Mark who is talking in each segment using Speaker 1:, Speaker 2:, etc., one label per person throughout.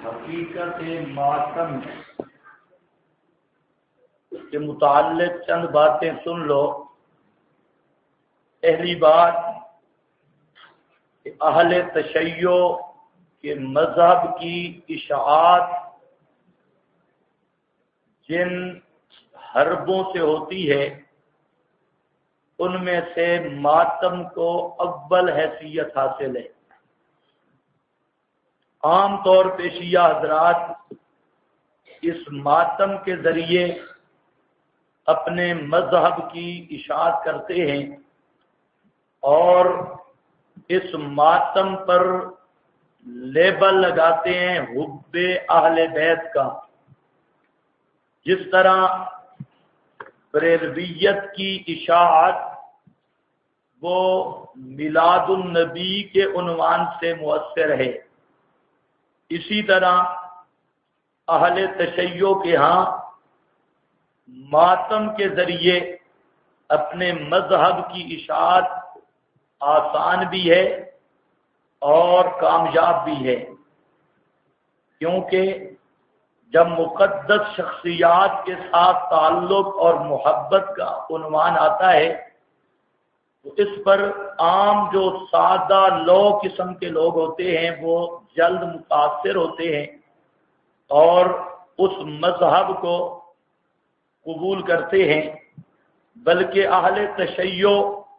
Speaker 1: حقیقت ماتم کے متعلق چند باتیں سن لو۔ پہلی بات کہ اہل تشیع کے مذہب کی اشاعت جن حربوں سے ہوتی ہے ان میں سے ماتم کو اول حیثیت حاصل ہے۔ عام طور پہ شیعہ حضرات اس ماتم کے ذریعے اپنے مذہب کی اشاعت کرتے ہیں اور اس ماتم پر لیبل لگاتے ہیں حب اہل بیت کا، جس طرح بریلویت کی اشاعت وہ میلاد النبی کے عنوان سے مؤثر ہے، اسی طرح اہل تشیع کے ہاں ماتم کے ذریعے اپنے مذہب کی اشاعت آسان بھی ہے اور کامیاب بھی ہے، کیونکہ جب مقدس شخصیات کے ساتھ تعلق اور محبت کا عنوان آتا ہے تو اس پر عام جو سادہ لو قسم کے لوگ ہوتے ہیں وہ جلد متاثر ہوتے ہیں اور اس مذہب کو قبول کرتے ہیں، بلکہ اہل تشیع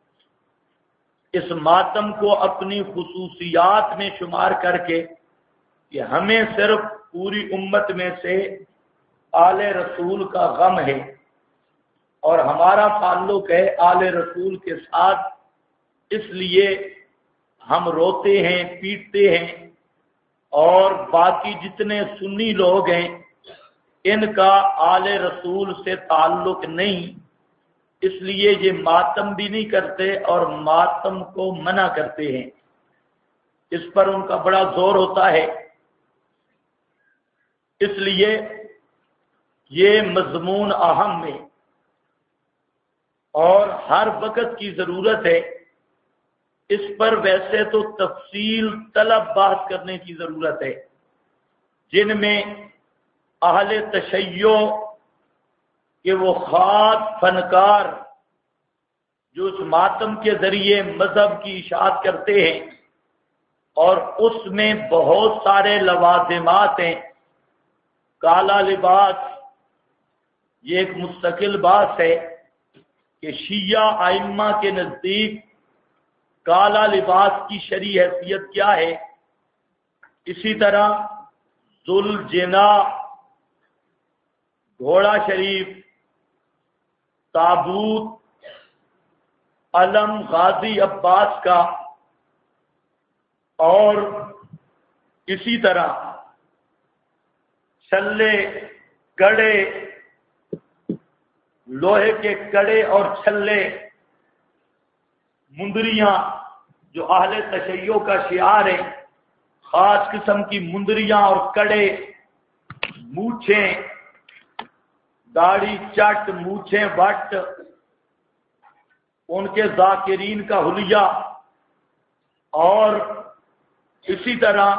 Speaker 1: اس ماتم کو اپنی خصوصیات میں شمار کر کے کہ ہمیں صرف پوری امت میں سے آل رسول کا غم ہے اور ہمارا تعلق ہے آل رسول کے ساتھ، اس لیے ہم روتے ہیں پیٹتے ہیں، اور باقی جتنے سنی لوگ ہیں ان کا آل رسول سے تعلق نہیں، اس لیے یہ ماتم بھی نہیں کرتے اور ماتم کو منع کرتے ہیں۔ اس پر ان کا بڑا زور ہوتا ہے، اس لیے یہ مضمون اہم ہے اور ہر وقت کی ضرورت ہے۔ اس پر ویسے تو تفصیل طلب بحث کرنے کی ضرورت ہے، جن میں اہل تشیع کہ وہ خاص فنکار جو اس ماتم کے ذریعے مذہب کی اشاعت کرتے ہیں، اور اس میں بہت سارے لوازمات ہیں۔ کالا لباس یہ ایک مستقل بات ہے کہ شیعہ ائمہ کے نزدیک کالا لباس کی شرعی حیثیت کیا ہے، اسی طرح ذوالجناح گھوڑا شریف، تابوت، علم غازی عباس کا، اور اسی طرح چھلے کڑے، لوہے کے کڑے اور چھلے، مندریاں جو اہل تشیع کا شعار ہے، خاص قسم کی مندریاں اور کڑے، مونچھیں، داڑھی چٹ، مونچھیں وٹ، ان کے ذاکرین کا حلیہ، اور اسی طرح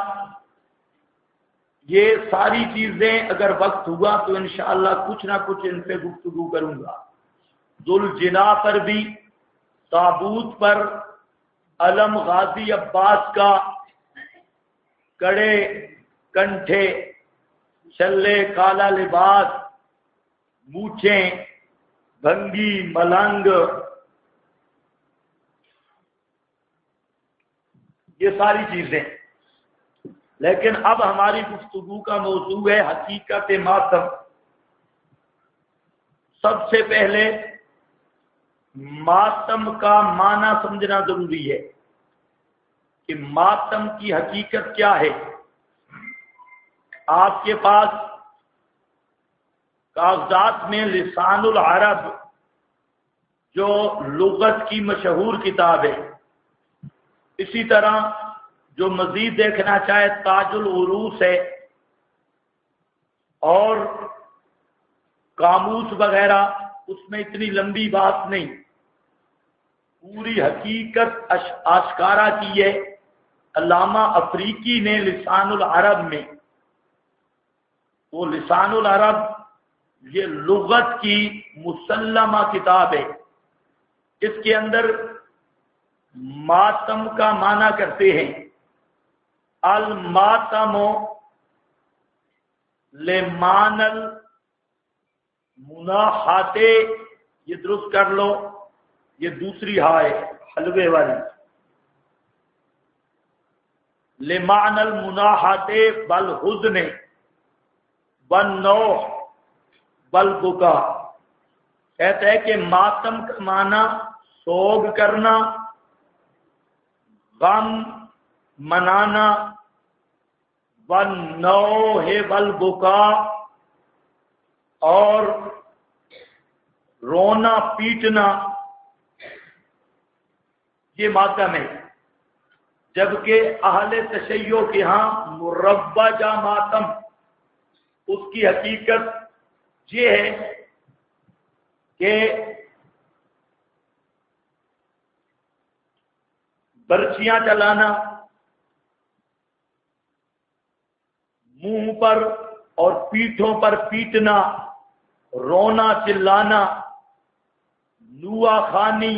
Speaker 1: یہ ساری چیزیں اگر وقت ہوا تو انشاءاللہ کچھ نہ کچھ ان پہ گفتگو کروں گا۔ ذوالجناح پر بھی، تابوت پر، علم غازی عباس کا، کڑے کنٹھے، چھلے، کالا لباس، مونچھیں، بھنگی، ملنگ، یہ ساری چیزیں۔ لیکن اب ہماری گفتگو کا موضوع ہے حقیقت ماتم۔ سب سے پہلے ماتم کا معنی سمجھنا ضروری ہے کہ ماتم کی حقیقت کیا ہے۔ آپ کے پاس کاغذات میں لسان العرب جو لغت کی مشہور کتاب ہے، اسی طرح جو مزید دیکھنا چاہے تاج العروس ہے، اور قاموس وغیرہ، اس میں اتنی لمبی بات نہیں، پوری حقیقت آشکارا کی ہے علامہ افریقی نے لسان العرب میں، وہ لسان العرب یہ لغت کی مسلمہ کتاب ہے. اس کے اندر ماتم کا معنی کرتے ہیں. الماتم لمان المناحات، یہ درست کر لو، یہ دوسری ہا ہے حلوے والی. لمان المناحات بالحزن بالنوح بالبکا. کہتا ہے کہ ماتم کا معنی سوگ کرنا، غم منانا، بالنوح بالبکا، اور رونا پیٹنا، یہ ماتم ہے. جبکہ اہل تشیع کے ہاں مربجہ ماتم، اس کی حقیقت یہ ہے کہ برچیاں چلانا، منہ پر اور پیٹھوں پر پیٹنا، رونا چلانا، نوا خوانی،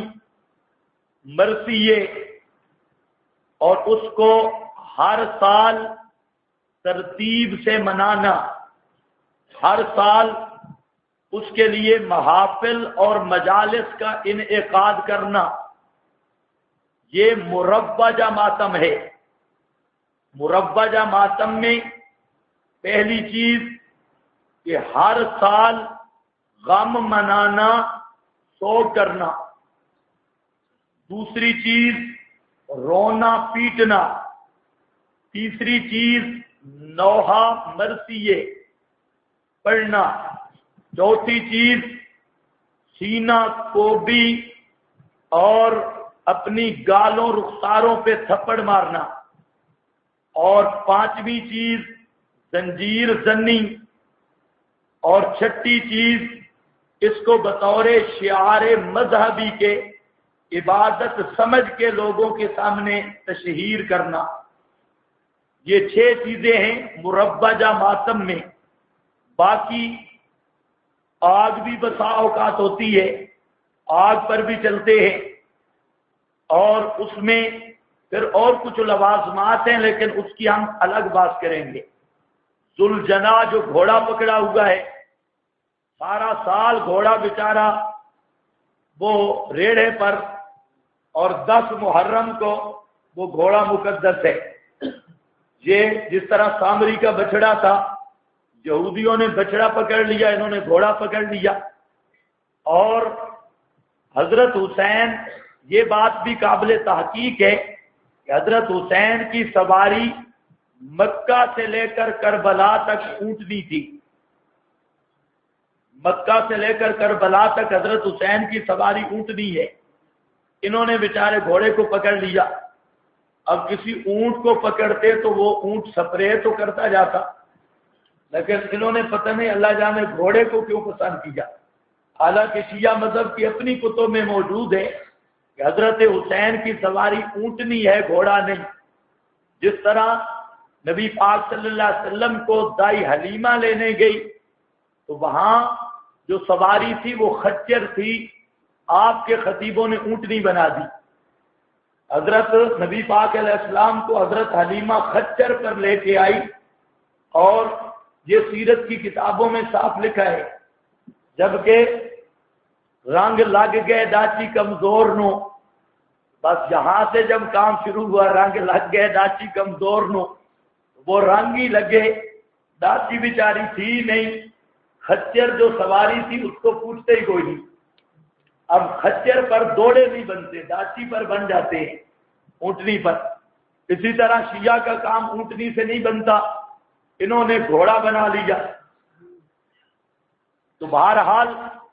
Speaker 1: مرثیے، اور اس کو ہر سال ترتیب سے منانا، ہر سال اس کے لیے محافل اور مجالس کا انعقاد کرنا، یہ مربجہ ماتم ہے. مربجہ ماتم میں پہلی چیز کہ ہر سال غم منانا، سوگ کرنا. دوسری چیز رونا پیٹنا. تیسری چیز نوحہ مرثیے پڑھنا. چوتھی چیز سینہ کوبی اور اپنی گالوں رخساروں پہ تھپڑ مارنا. اور پانچویں چیز زنجیر زنی. اور چھٹی چیز اس کو بطور شعار مذہبی کے عبادت سمجھ کے لوگوں کے سامنے تشہیر کرنا. یہ 6 چیزیں ہیں مربجہ ماتم میں. باقی آگ بھی بسا اوقات ہوتی ہے، آگ پر بھی چلتے ہیں، اور اس میں پھر اور کچھ لوازمات ہیں، لیکن اس کی ہم الگ بات کریں گے. ذوالجناح جو گھوڑا پکڑا ہوا ہے، سارا سال گھوڑا بیچارہ وہ ریڑھے پر، اور 10 محرم کو وہ گھوڑا مقدس ہے. یہ جس طرح سامری کا بچڑا تھا، یہودیوں نے بچڑا پکڑ لیا، انہوں نے گھوڑا پکڑ لیا. اور حضرت حسین، یہ بات بھی قابل تحقیق ہے کہ حضرت حسین کی سواری مکہ سے لے کر کربلا تک اونٹنی تھی. مکہ سے لے کر کربلا تک حضرت حسین کی سواری اونٹنی ہے. انہوں نے بیچارے گھوڑے کو پکڑ لیا. اب کسی اونٹ کو پکڑتے تو وہ اونٹ سپرے تو کرتا جاتا، لیکن انہوں نے پتہ نہیں اللہ جانے گھوڑے کو کیوں پسند کیا. حالانکہ شیعہ مذہب کی اپنی کتب میں موجود ہے کہ حضرت حسین کی سواری اونٹنی ہے، گھوڑا نہیں. جس طرح نبی پاک صلی اللہ علیہ وسلم کو دائی حلیمہ لینے گئی تو وہاں جو سواری تھی وہ خچر تھی، آپ کے خطیبوں نے اونٹنی بنا دی. حضرت نبی پاک علیہ السلام کو حضرت حلیمہ خچر پر لے کے آئی، اور یہ سیرت کی کتابوں میں صاف لکھا ہے جبکہ رنگ لگ گئے داچی کمزور نو. بس یہاں سے جب کام شروع ہوا، رنگ لگ گئے داچی کمزور نو، وہ رنگ ہی لگے. داچی بیچاری تھی نہیں، خچر جو سواری تھی اس کو پوچھتے ہی کوئی نہیں. اب خچر پر دوڑے نہیں بنتے، داچی پر بن جاتے ہیں، اونٹنی پر. اسی طرح شیعہ کا کام اونٹنی سے نہیں بنتا، انہوں نے گھوڑا بنا لیا. تو بہرحال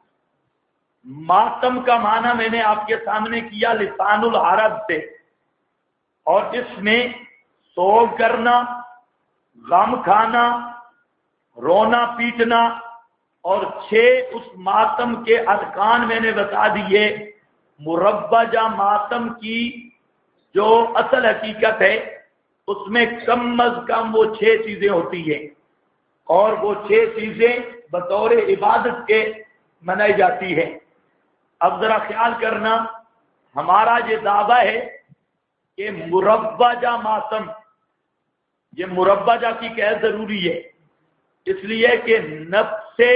Speaker 1: ماتم کا معنی میں نے آپ کے سامنے کیا لسان العرب سے، اور اس میں سوگ کرنا، غم کھانا، رونا پیٹنا، اور 6 اس ماتم کے ارکان میں نے بتا دیے. مربجہ ماتم کی جو اصل حقیقت ہے اس میں کم از کم وہ 6 چیزیں ہوتی ہیں. اور وہ 6 چیزیں بطور عبادت کے منائی جاتی ہے۔ اب ذرا خیال کرنا، ہمارا یہ دعویٰ ہے کہ مربجہ ماتم، یہ مربجہ کی قید ضروری ہے، اس لیے کہ نفس سے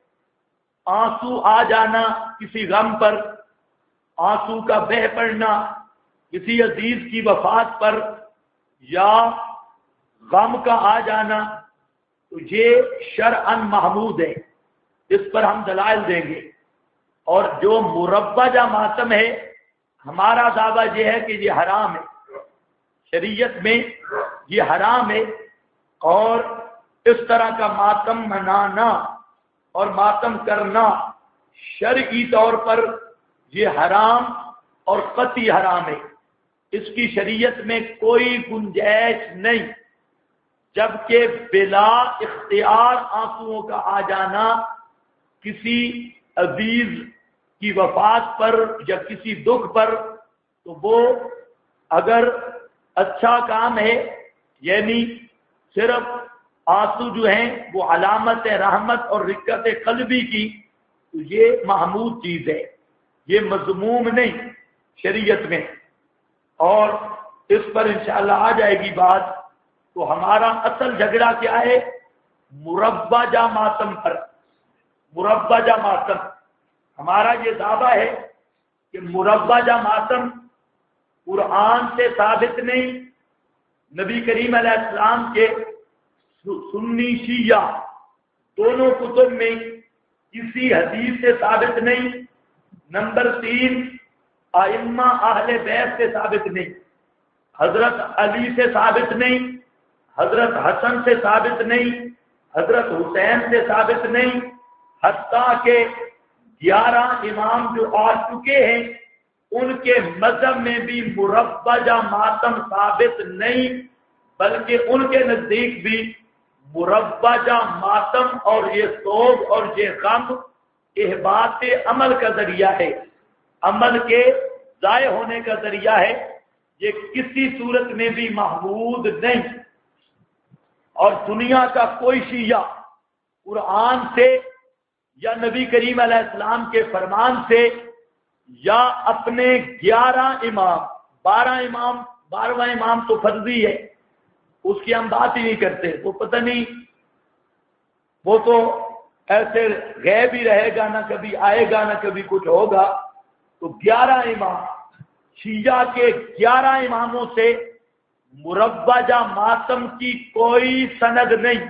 Speaker 1: آنسو آ جانا کسی غم پر، آنسو کا بہہ پڑنا کسی عزیز کی وفات پر، یا غم کا آ جانا، تو یہ شرعاً محمود ہے، اس پر ہم دلائل دیں گے۔ اور جو مربجہ ماتم ہے، ہمارا دعویٰ یہ ہے کہ یہ حرام ہے، شریعت میں یہ حرام ہے، اور اس طرح کا ماتم منانا اور ماتم کرنا شرعی طور پر یہ حرام اور قطعی حرام ہے، اس کی شریعت میں کوئی گنجائش نہیں، جبکہ بلا اختیار آنسوؤں کا آ جانا کسی عزیز کی وفات پر یا کسی دکھ پر، تو وہ اگر اچھا کام ہے، یعنی صرف آنسو جو ہیں وہ علامت رحمت اور رقت قلبی کی، تو یہ محمود چیز ہے، یہ مذموم نہیں شریعت میں۔ اور اس پر انشاءاللہ آ جائے گی بات۔ تو ہمارا اصل جھگڑا کیا ہے؟ مربجہ ماتم پر، مربجہ ماتم۔ ہمارا یہ دعویٰ ہے کہ مربجہ ماتم قرآن سے ثابت نہیں، نبی کریم علیہ السلام کے سنی شیعہ دونوں کتب میں کسی حدیث سے ثابت نہیں۔ نمبر 3، ائمہ اہل بیت سے ثابت نہیں، حضرت علی سے ثابت نہیں، حضرت حسن سے ثابت نہیں، حضرت حسین سے ثابت نہیں، حتیٰ کہ 11 امام جو آ چکے ہیں ان کے مذہب میں بھی مربجہ ماتم ثابت نہیں، بلکہ ان کے نزدیک بھی مربجہ ماتم اور یہ سوگ اور یہ غم احباط عمل کا ذریعہ ہے، عمل کے ضائع ہونے کا ذریعہ ہے، یہ کسی صورت میں بھی محمود نہیں۔ اور دنیا کا کوئی شیعہ قرآن سے یا نبی کریم علیہ السلام کے فرمان سے یا اپنے 11 امام 12واں امام تو فرضی ہے، اس کی ہم بات ہی نہیں کرتے، وہ پتہ نہیں، وہ تو ایسے غیب ہی رہے گا، نہ کبھی آئے گا نہ کبھی کچھ ہوگا۔ تو 11 امام، شیعہ کے 11 اماموں سے مربجہ ماتم کی کوئی سند نہیں،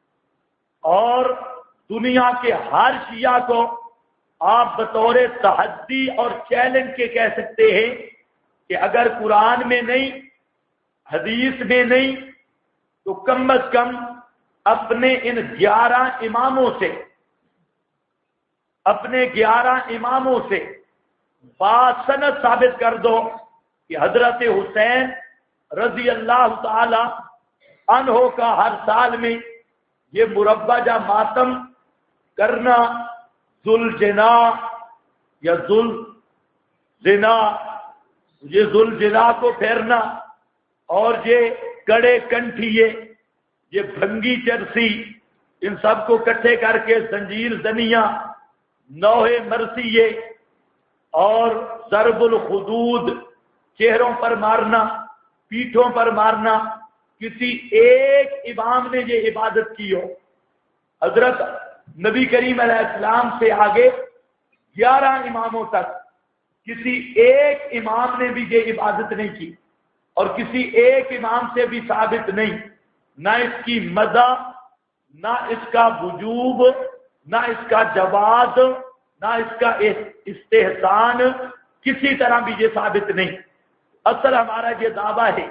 Speaker 1: اور دنیا کے ہر شیعہ کو آپ بطور تحدی اور چیلنج کے کہہ سکتے ہیں کہ اگر قرآن میں نہیں، حدیث میں نہیں، تو کم از کم اپنے ان 11 اماموں سے، اپنے 11 اماموں سے باسند ثابت کر دو کہ حضرت حسین رضی اللہ تعالی عنہ کا ہر سال میں یہ مربجہ ماتم کرنا، ذوالجنا یا ذوالزنا، یہ ذوالجنا کو پھیرنا، اور یہ کڑے کنٹھیے، یہ بھنگی چرسی، ان سب کو اکٹھے کر کے زنجیر زنیاں، نوحے مرثیے اور ضرب الخدود، چہروں پر مارنا، پیٹھوں پر مارنا، کسی ایک امام نے یہ عبادت کی ہو؟ حضرت نبی کریم علیہ السلام سے آگے 11 اماموں تک کسی ایک امام نے بھی یہ عبادت نہیں کی، اور کسی ایک امام سے بھی ثابت نہیں، نہ اس کی مزہ، نہ اس کا وجوب، نہ اس کا جواز، نہ اس کا استحسان، کسی طرح بھی یہ ثابت نہیں۔ اصل ہمارا یہ دعویٰ ہے،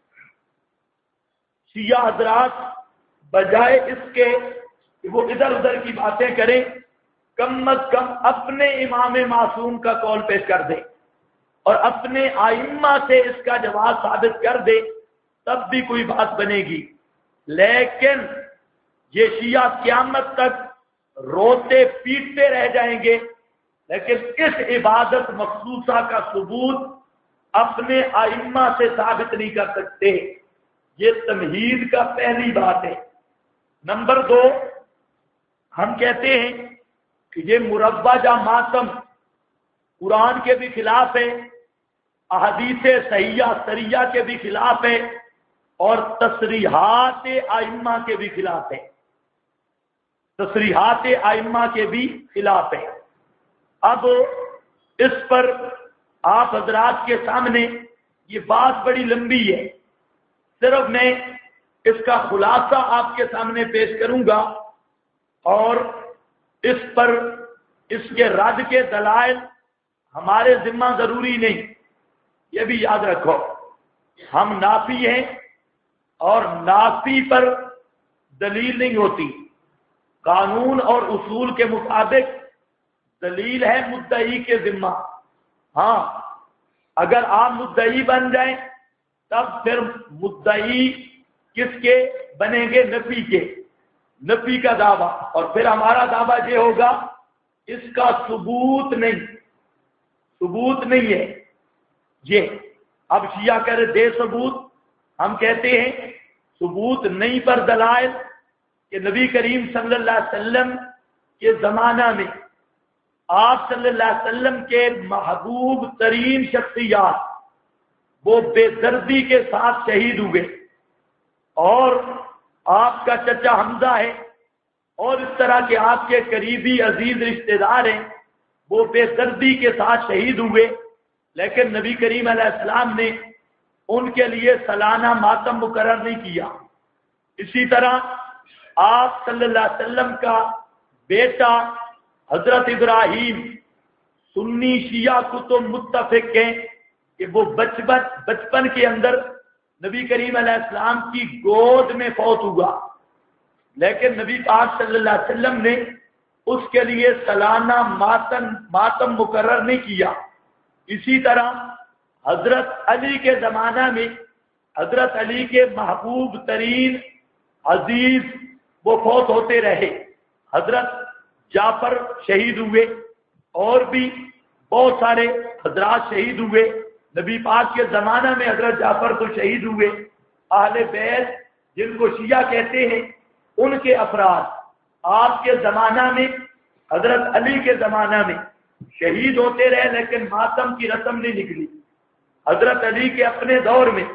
Speaker 1: شیعہ حضرات بجائے اس کے کہ وہ ادھر ادھر کی باتیں کریں، کم از کم اپنے امام معصوم کا قول پیش کر دیں اور اپنے ائمہ سے اس کا جواز ثابت کر دے، تب بھی کوئی بات بنے گی۔ لیکن یہ شیعہ قیامت تک روتے پیٹتے رہ جائیں گے، لیکن اس عبادت مخصوصہ کا ثبوت اپنے ائمہ سے ثابت نہیں کر سکتے۔ یہ تمہید کا پہلی بات ہے۔ نمبر 2، ہم کہتے ہیں کہ یہ مربع ماتم قرآن کے بھی خلاف ہے، احادیث صحیحہ سریہ کے بھی خلاف ہے، اور تصریحات ائمہ کے بھی خلاف ہے، تصریحات ائمہ کے بھی خلاف ہے۔ اب اس پر آپ حضرات کے سامنے یہ بات بڑی لمبی ہے، صرف میں اس کا خلاصہ آپ کے سامنے پیش کروں گا، اور اس پر اس کے رد کے دلائل ہمارے ذمہ ضروری نہیں، یہ بھی یاد رکھو۔ ہم نافی ہیں اور نافی پر دلیل نہیں ہوتی، قانون اور اصول کے مطابق دلیل ہے مدعی کے ذمہ۔ ہاں، اگر آپ مدعی بن جائیں تب پھر مدعی کس کے بنیں گے؟ نفی کے، نفی کا دعویٰ، اور پھر ہمارا دعویٰ یہ ہوگا اس کا ثبوت نہیں ہے یہ۔ اب شیعہ کہہ رہے دے ثبوت، ہم کہتے ہیں ثبوت نہیں پر دلائل کہ نبی کریم صلی اللہ علیہ وسلم کے زمانہ میں آپ صلی اللہ علیہ وسلم کے محبوب ترین شخصیات وہ بے دردی کے ساتھ شہید ہوئے، اور آپ کا چچا حمزہ ہے اور اس طرح کے آپ کے قریبی عزیز رشتہ دار ہیں، وہ بے دردی کے ساتھ شہید ہوئے، لیکن نبی کریم علیہ السلام نے ان کے لیے سالانہ ماتم مقرر نہیں کیا۔ اسی طرح آپ صلی اللہ علیہ وسلم کا بیٹا حضرت ابراہیم، سنی شیعہ کتب متفق ہیں کہ وہ بچپن کے اندر نبی کریم علیہ السلام کی گود میں فوت ہوا، لیکن نبی پاک صلی اللہ علیہ وسلم نے اس کے لیے سالانہ ماتم مقرر نہیں کیا۔ اسی طرح حضرت علی کے زمانہ میں حضرت علی کے محبوب ترین عزیز وہ فوت ہوتے رہے، حضرت جعفر شہید ہوئے، اور بھی بہت سارے حضرات شہید ہوئے نبی پاک کے زمانہ میں۔ حضرت جعفر تو شہید ہوئے، اہل بیت جن کو شیعہ کہتے ہیں ان کے افراد آپ کے زمانہ میں، حضرت علی کے زمانہ میں شہید ہوتے رہے، لیکن ماتم کی رسم نہیں نکلی۔ حضرت علی کے اپنے دور میں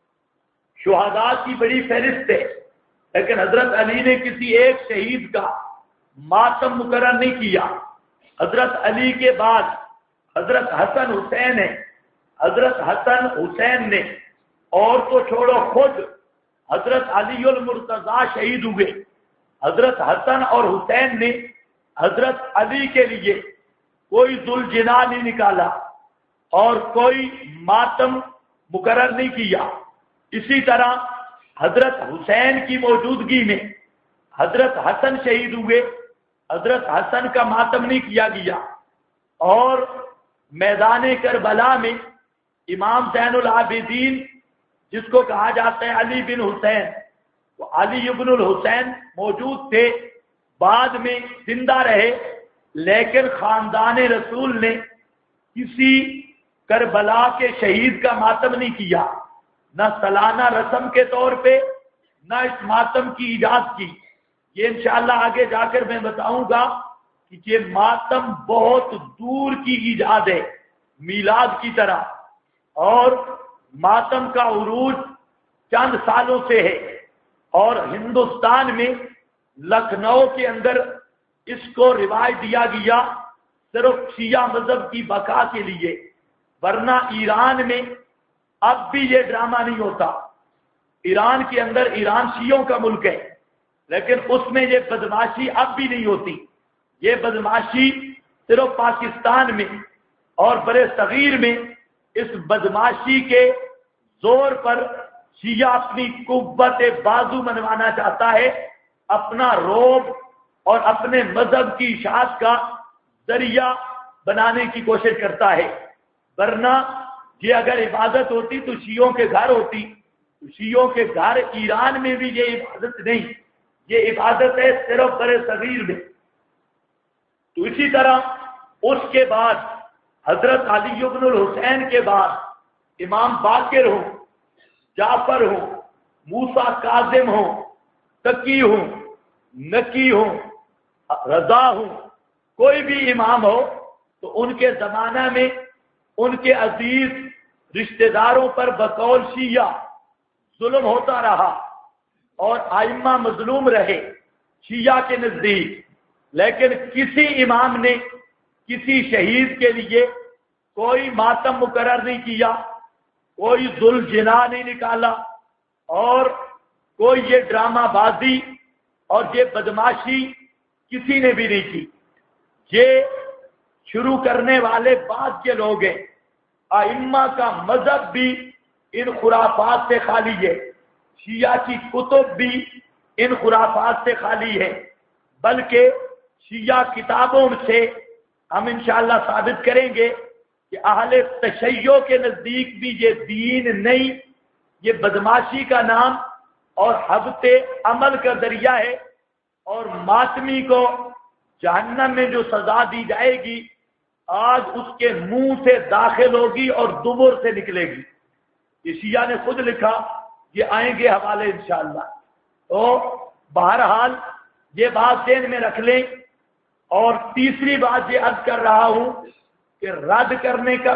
Speaker 1: شہداء کی بڑی فہرست ہے، لیکن حضرت علی نے کسی ایک شہید کا ماتم مقرر نہیں کیا۔ حضرت علی کے بعد حضرت حسن حسین ہے، حضرت حسن حسین نے، اور تو چھوڑو خود حضرت علی المرتضیٰ شہید ہوئے، حضرت حسن اور حسین نے حضرت علی کے لیے کوئی ذوالجناح نہیں نکالا اور کوئی ماتم مقرر نہیں کیا۔ اسی طرح حضرت حسین کی موجودگی میں حضرت حسن شہید ہوئے، حضرت حسن کا ماتم نہیں کیا گیا، اور میدان کربلا میں امام زین العابدین جس کو کہا جاتا ہے علی بن حسین، وہ علی ابن الحسین موجود تھے، بعد میں زندہ رہے، لیکن خاندان رسول نے کسی کربلا کے شہید کا ماتم نہیں کیا، نہ سالانہ رسم کے طور پہ، نہ اس ماتم کی ایجاد کی۔ یہ انشاءاللہ آگے جا کر میں بتاؤں گا کہ یہ ماتم بہت دور کی ایجاد ہے میلاد کی طرح، اور ماتم کا عروج چند سالوں سے ہے، اور ہندوستان میں لکھنؤ کے اندر اس کو رواج دیا گیا صرف شیعہ مذہب کی بقا کے لیے، ورنہ ایران میں اب بھی یہ ڈرامہ نہیں ہوتا۔ ایران کے اندر، ایران شیعوں کا ملک ہے، لیکن اس میں یہ بدماشی اب بھی نہیں ہوتی۔ یہ بدماشی صرف پاکستان میں اور برے صغیر میں اس بدماشی کے زور پر شیعہ اپنی قوت بازو منوانا چاہتا ہے، اپنا رعب اور اپنے مذہب کی اشاعت کا ذریعہ بنانے کی کوشش کرتا ہے، ورنہ یہ اگر عبادت ہوتی تو شیعوں کے گھر ہوتی۔ شیعوں کے گھر ایران میں بھی یہ عبادت نہیں، یہ عبادت ہے صرف برے صغیر میں۔ تو اسی طرح اس کے بعد حضرت علی بن الحسین کے بعد امام باقر ہوں، جعفر ہوں، موسیٰ کاظم ہوں، تقی ہوں، نکی ہوں، رضا ہوں، کوئی بھی امام ہو تو ان کے زمانہ میں ان کے عزیز رشتہ داروں پر بقول شیعہ ظلم ہوتا رہا اور ائمہ مظلوم رہے شیعہ کے نزدیک، لیکن کسی امام نے کسی شہید کے لیے کوئی ماتم مقرر نہیں کیا، کوئی ذوالجنا نہیں نکالا، اور کوئی یہ ڈرامہ بازی اور یہ بدماشی کسی نے بھی نہیں کی۔ یہ شروع کرنے والے بعد کے لوگ ہیں۔ ائمہ کا مذہب بھی ان خرافات سے خالی ہے، شیعہ کی کتب بھی ان خرافات سے خالی ہے، بلکہ شیعہ کتابوں سے ہم انشاءاللہ ثابت کریں گے کہ اہل تشیع کے نزدیک بھی یہ دین نہیں، یہ بدماشی کا نام اور حبط عمل کا ذریعہ ہے، اور ماتمی کو جہنم میں جو سزا دی جائے گی آج اس کے منہ سے داخل ہوگی اور دبر سے نکلے گی۔ یہ شیعہ نے خود لکھا، یہ آئیں گے حوالے انشاءاللہ۔ تو بہرحال یہ بات ذہن میں رکھ لیں۔ اور تیسری بات یہ عرض کر رہا ہوں کہ رد کرنے کا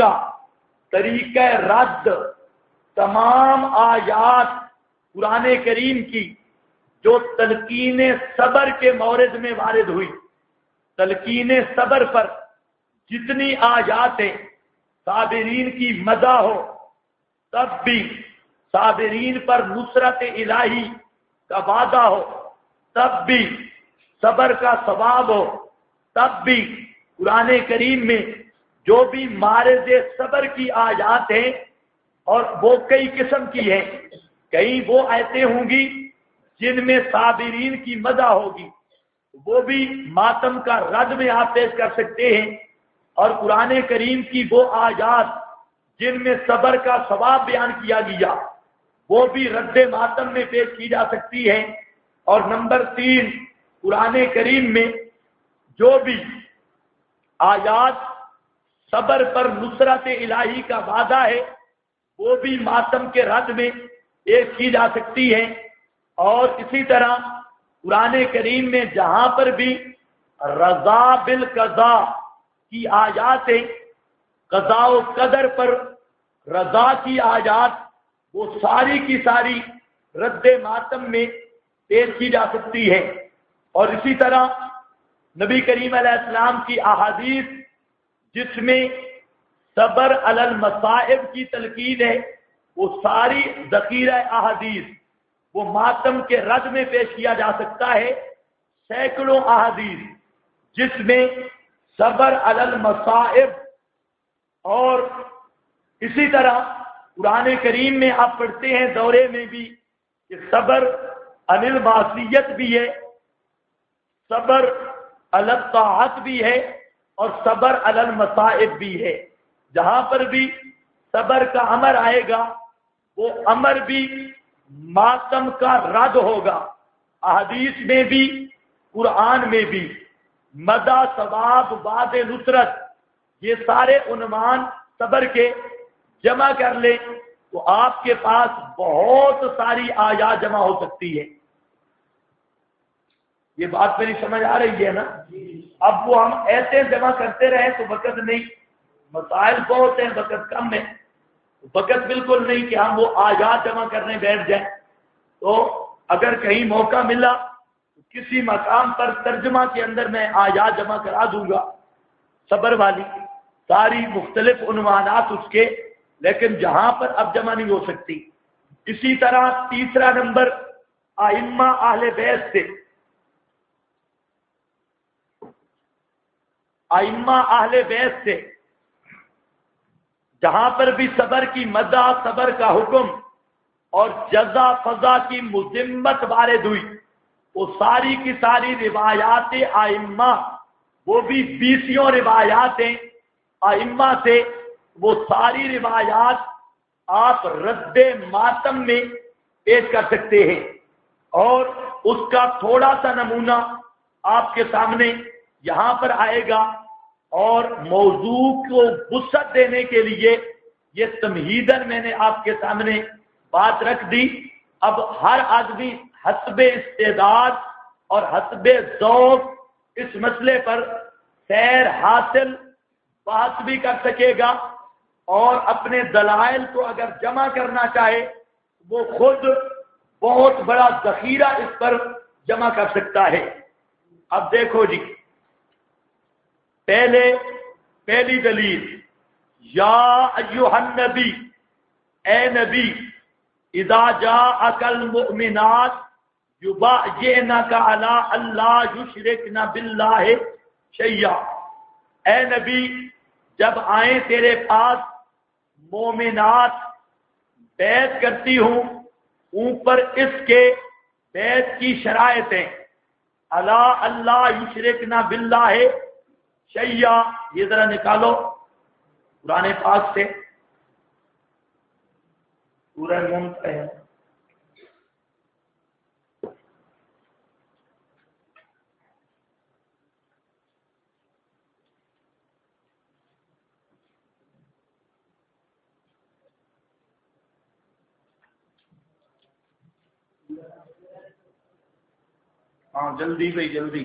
Speaker 1: طریقہ رد تمام آیات قرآن کریم کی جو تلقین صبر کے مورد میں وارد ہوئی، تلقین صبر پر جتنی آیات ہیں، صابرین کی مدح ہو تب بھی، صابرین پر نصرت الہی کا وعدہ ہو تب بھی، صبر کا ثواب ہو تب بھی، قرآن کریم میں جو بھی مارد صبر کی آیات ہیں، اور وہ کئی قسم کی ہیں، کئی وہ آیتیں ہوں گی جن میں صابرین کی مدح ہوگی، وہ بھی ماتم کا رد میں آپ پیش کر سکتے ہیں، اور قرآن کریم کی وہ آیات جن میں صبر کا ثواب بیان کیا گیا وہ بھی رد ماتم میں پیش کی جا سکتی ہے۔ اور نمبر 3، قرآن کریم میں جو بھی آیات صبر پر نصرت الہی کا وعدہ ہے وہ بھی ماتم کے رد میں پیش کی جا سکتی ہے۔ اور اسی طرح قرآن کریم میں جہاں پر بھی رضا بالقضاء کی آیات ہیں، قضاء و قدر پر رضا کی آیات، وہ ساری کی ساری رد ماتم میں پیش کی جا سکتی ہے۔ اور اسی طرح نبی کریم علیہ السلام کی احادیث جس میں صبر علی المصائب کی تلقین ہے، وہ ساری ذخیرہ احادیث وہ ماتم کے رد میں پیش کیا جا سکتا ہے۔ سینکڑوں احادیث جس میں صبر علی المصائب، اور اسی طرح قرآن کریم میں آپ پڑھتے ہیں دورے میں بھی کہ صبر علی المعصیت بھی ہے، صبر علی الطاعت بھی ہے، اور صبر علی المصائب بھی ہے۔ جہاں پر بھی صبر کا امر آئے گا وہ امر بھی ماتم کا رد ہوگا، احادیث میں بھی قرآن میں بھی۔ مدح، ثواب، وعد نصرت، یہ سارے عنوان صبر کے جمع کر لیں تو آپ کے پاس بہت ساری آیات جمع ہو سکتی ہے۔ یہ بات میری سمجھ آ رہی ہے نا؟ اب وہ ہم ایسے جمع کرتے رہے تو وقت نہیں، مسائل بہت ہیں، وقت کم ہے، وقت بالکل نہیں کہ ہم وہ آیات جمع کرنے بیٹھ جائیں۔ تو اگر کہیں موقع ملا تو کسی مقام پر ترجمہ کے اندر میں آیات جمع کرا دوں گا صبر والی، ساری مختلف عنوانات اس کے، لیکن جہاں پر اب جمع نہیں ہو سکتی۔ اسی طرح تیسرا نمبر ائمہ اہل بیت سے، ائمہ اہل بیت سے جہاں پر بھی صبر کی مدح، صبر کا حکم اور جزا فضا کی مذمت وارد ہوئی، وہ ساری کی ساری روایات ائمہ، وہ بھی 20 روایات ہیں ائمہ سے، وہ ساری روایات آپ رد ماتم میں پیش کر سکتے ہیں۔ اور اس کا تھوڑا سا نمونہ آپ کے سامنے یہاں پر آئے گا، اور موضوع کو وسعت دینے کے لیے یہ تمہیداً میں نے آپ کے سامنے بات رکھ دی۔ اب ہر آدمی حسب استعداد اور حسب ذوق اس مسئلے پر سیر حاصل بحث بھی کر سکے گا، اور اپنے دلائل کو اگر جمع کرنا چاہے وہ خود بہت بڑا ذخیرہ اس پر جمع کر سکتا ہے۔ اب دیکھو جی، پہلی دلیل، یا ایھا النبی، اے نبی، اذا جاءک المؤمنات یبایعنک علی اللہ یشرکن باللہ شیئا، اے نبی جب آئیں تیرے پاس مومنات بیعت کرتی ہوں اوپر اس کے بیعت کی شرائطیں، علی اللہ یشرکن باللہ شیئا، یہ ذرا نکالو قرآن پاک سے، سورہ ممتحنہ ہے، ہاں جلدی بھائی جلدی،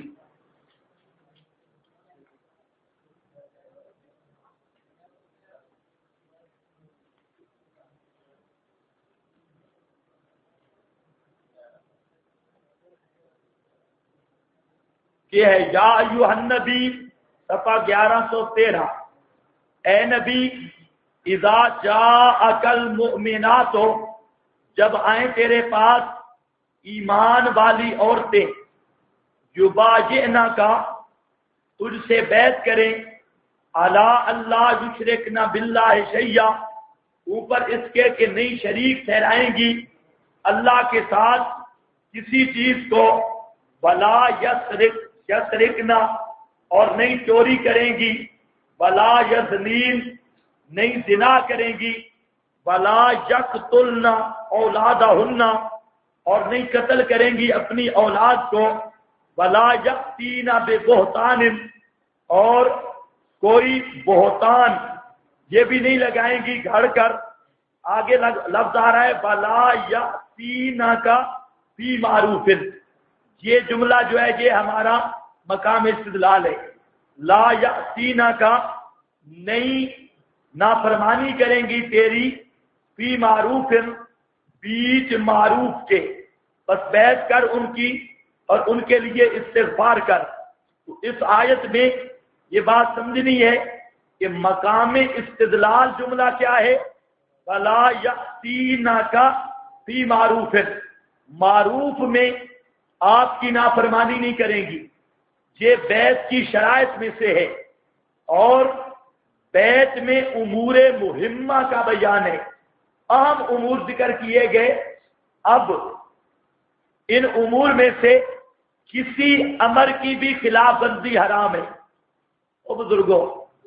Speaker 1: یہ ہے یا ایھا النبی، صفحہ 1113، اے نبی اذا جاءک المؤمنات، جب آئیں تیرے پاس ایمان والی عورتیں، یبایعنک، تجھ سے بیعت کریں، علی اللہ یشرکن باللہ شیئا، اوپر اس کے کہ نہیں شریک ٹھہرائیں گی اللہ کے ساتھ کسی چیز کو، ولا یسرقن، اور نہیں چوری کریں گی، ولا یزنین، نہیں زنا کریں گی، ولا یقتلن اولادہن، اور نہیں قتل کریں گی اپنی اولاد کو، ولا یأتین ببہتان، اور کوئی بہتان یہ بھی نہیں لگائیں گی گھڑ کر، آگے لفظ آ رہا ہے ولا یأتینک فی معروف، یہ جملہ جو ہے یہ ہمارا مقام استدلال ہے، لا یأتینک، نہیں نافرمانی کریں گی تیری، فی معروف، بیچ معروف کے، بس بیعت کر ان کی اور ان کے لیے استغفار کر۔ تو اس آیت میں یہ بات سمجھنی ہے کہ مقام استدلال جملہ کیا ہے، ولا یأتینک فی معروف، معروف میں آپ کی نافرمانی نہیں کریں گی، یہ بیعت کی شرائط میں سے ہے، اور بیعت میں امور مہمہ کا بیان ہے، اہم امور ذکر کیے گئے۔ اب ان امور میں سے کسی امر کی بھی خلاف ورزی حرام ہے۔ او بزرگوں،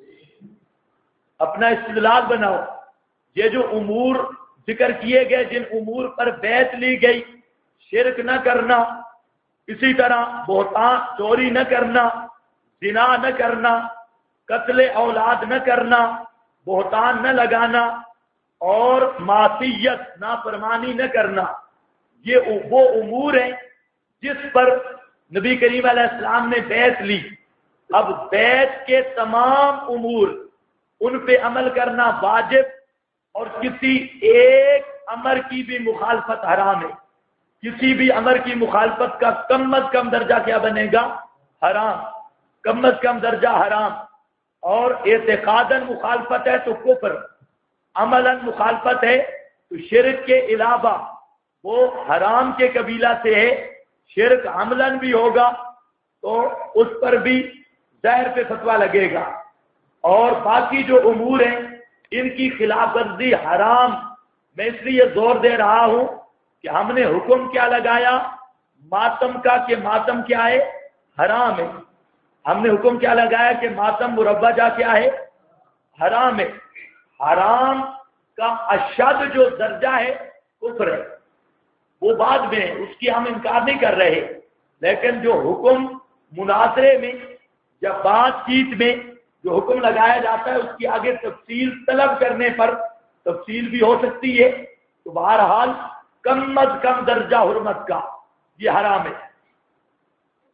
Speaker 1: اپنا استدلال بناؤ، یہ جو امور ذکر کیے گئے، جن امور پر بیعت لی گئی، شرک نہ کرنا، اسی طرح بہتان چوری نہ کرنا، زنا نہ کرنا، قتل اولاد نہ کرنا، بہتان نہ لگانا، اور معصیت نافرمانی نہ کرنا، یہ وہ امور ہیں جس پر نبی کریم علیہ السلام نے بیعت لی۔ اب بیعت کے تمام امور ان پہ عمل کرنا واجب، اور کسی ایک امر کی بھی مخالفت حرام ہے۔ کسی بھی امر کی مخالفت کا کم از کم درجہ کیا بنے گا؟ حرام، کم از کم درجہ حرام۔ اور اعتقاداً مخالفت ہے تو کفر، عملاً مخالفت ہے تو شرک کے علاوہ وہ حرام کے قبیلہ سے ہے، شرک عملاً بھی ہوگا تو اس پر بھی ظاہر پہ فتویٰ لگے گا، اور باقی جو امور ہیں ان کی خلاف ورزی حرام۔ میں اس لیے زور دے رہا ہوں کہ ہم نے حکم کیا لگایا ماتم کا، کہ ماتم کیا ہے؟ حرام ہے۔ ہم نے حکم کیا لگایا کہ ماتم مروجہ کیا ہے؟ حرام ہے۔ حرام کا اشد جو درجہ ہے کفر ہے، وہ بعد میں ہے، اس کی ہم انکار نہیں کر رہے، لیکن جو حکم مناظرے میں یا بات چیت میں جو حکم لگایا جاتا ہے اس کی آگے تفصیل طلب کرنے پر تفصیل بھی ہو سکتی ہے، تو بہرحال کم از کم درجہ حرمت کا یہ حرام ہے۔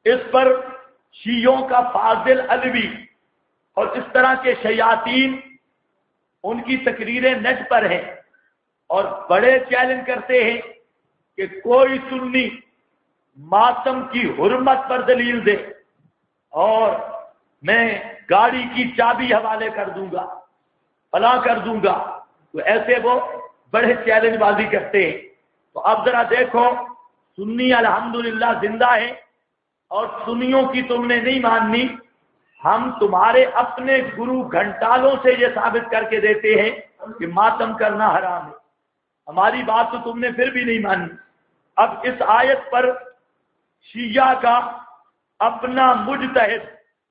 Speaker 1: اس پر شیعوں کا فاضل علوی اور اس طرح کے شیاطین ان کی تقریریں نیٹ پر ہیں اور بڑے چیلنج کرتے ہیں کہ کوئی سنی ماتم کی حرمت پر دلیل دے اور میں گاڑی کی چابی حوالے کر دوں گا، فلاں کر دوں گا. تو ایسے وہ بڑے چیلنج بازی کرتے ہیں. تو اب ذرا دیکھو، سنی الحمدللہ زندہ ہے اور سنیوں کی تم نے نہیں ماننی. ہم تمہارے اپنے گرو گھنٹالوں سے یہ ثابت کر کے دیتے ہیں کہ ماتم کرنا حرام ہے. ہماری بات تو تم نے پھر بھی نہیں مانی. اب اس آیت پر شیعہ کا اپنا مجتہد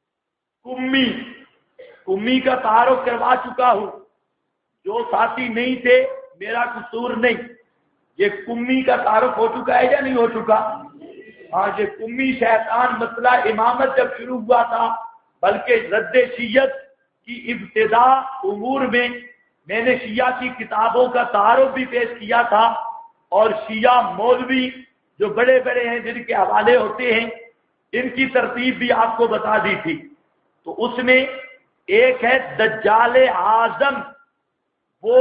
Speaker 1: کمی کا تعارف کروا چکا ہوں. جو ساتھی نہیں تھے میرا قصور نہیں. یہ کمی کا تعارف ہو چکا ہے یا نہیں ہو چکا؟ ہاں، یہ کمی شیطان مسئلہ امامت جب شروع ہوا تھا، بلکہ رد شیعت کی ابتدا امور میں نے شیعہ کی کتابوں کا تعارف بھی پیش کیا تھا اور شیعہ مولوی جو بڑے بڑے ہیں جن کے حوالے ہوتے ہیں ان کی ترتیب بھی آپ کو بتا دی تھی. تو اس میں ایک ہے دجال اعظم، وہ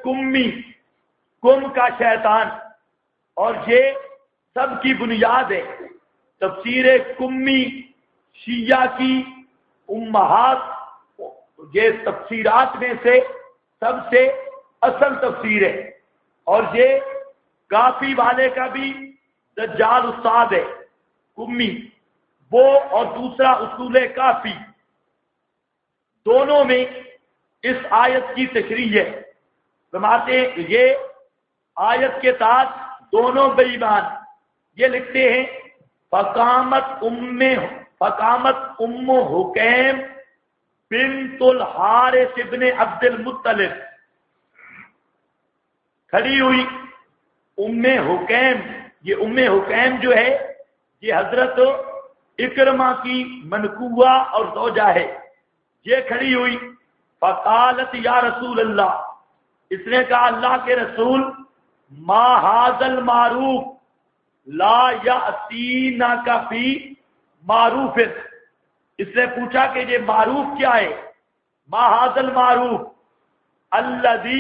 Speaker 1: کم کا شیطان، اور یہ سب کی بنیاد ہے. تفسیر کمی شیعہ کی امہات، یہ تفسیرات میں سے سب سے اصل تفسیر ہے، اور یہ کافی والے کا بھی دجال استاد ہے کمی وہ، اور دوسرا اصول کافی. دونوں میں اس آیت کی تشریح ہے. فرماتے یہ آیت کے تحت دونوں بے ایمان یہ لکھتے ہیں فقامت ام حکیم بنت الحارث ابن عبد المطلب، کھڑی ہوئی ام حکیم. یہ ام حکیم جو ہے یہ حضرت اکرمہ کی منقوہ اور زوجہ ہے. یہ کھڑی ہوئی فقالت یا رسول اللہ، اس نے کہا اللہ کے رسول، ما ھذا المعروف لا یأتینک فی معروف. اس نے پوچھا کہ یہ معروف کیا ہے؟ ما ھذا المعروف الذی،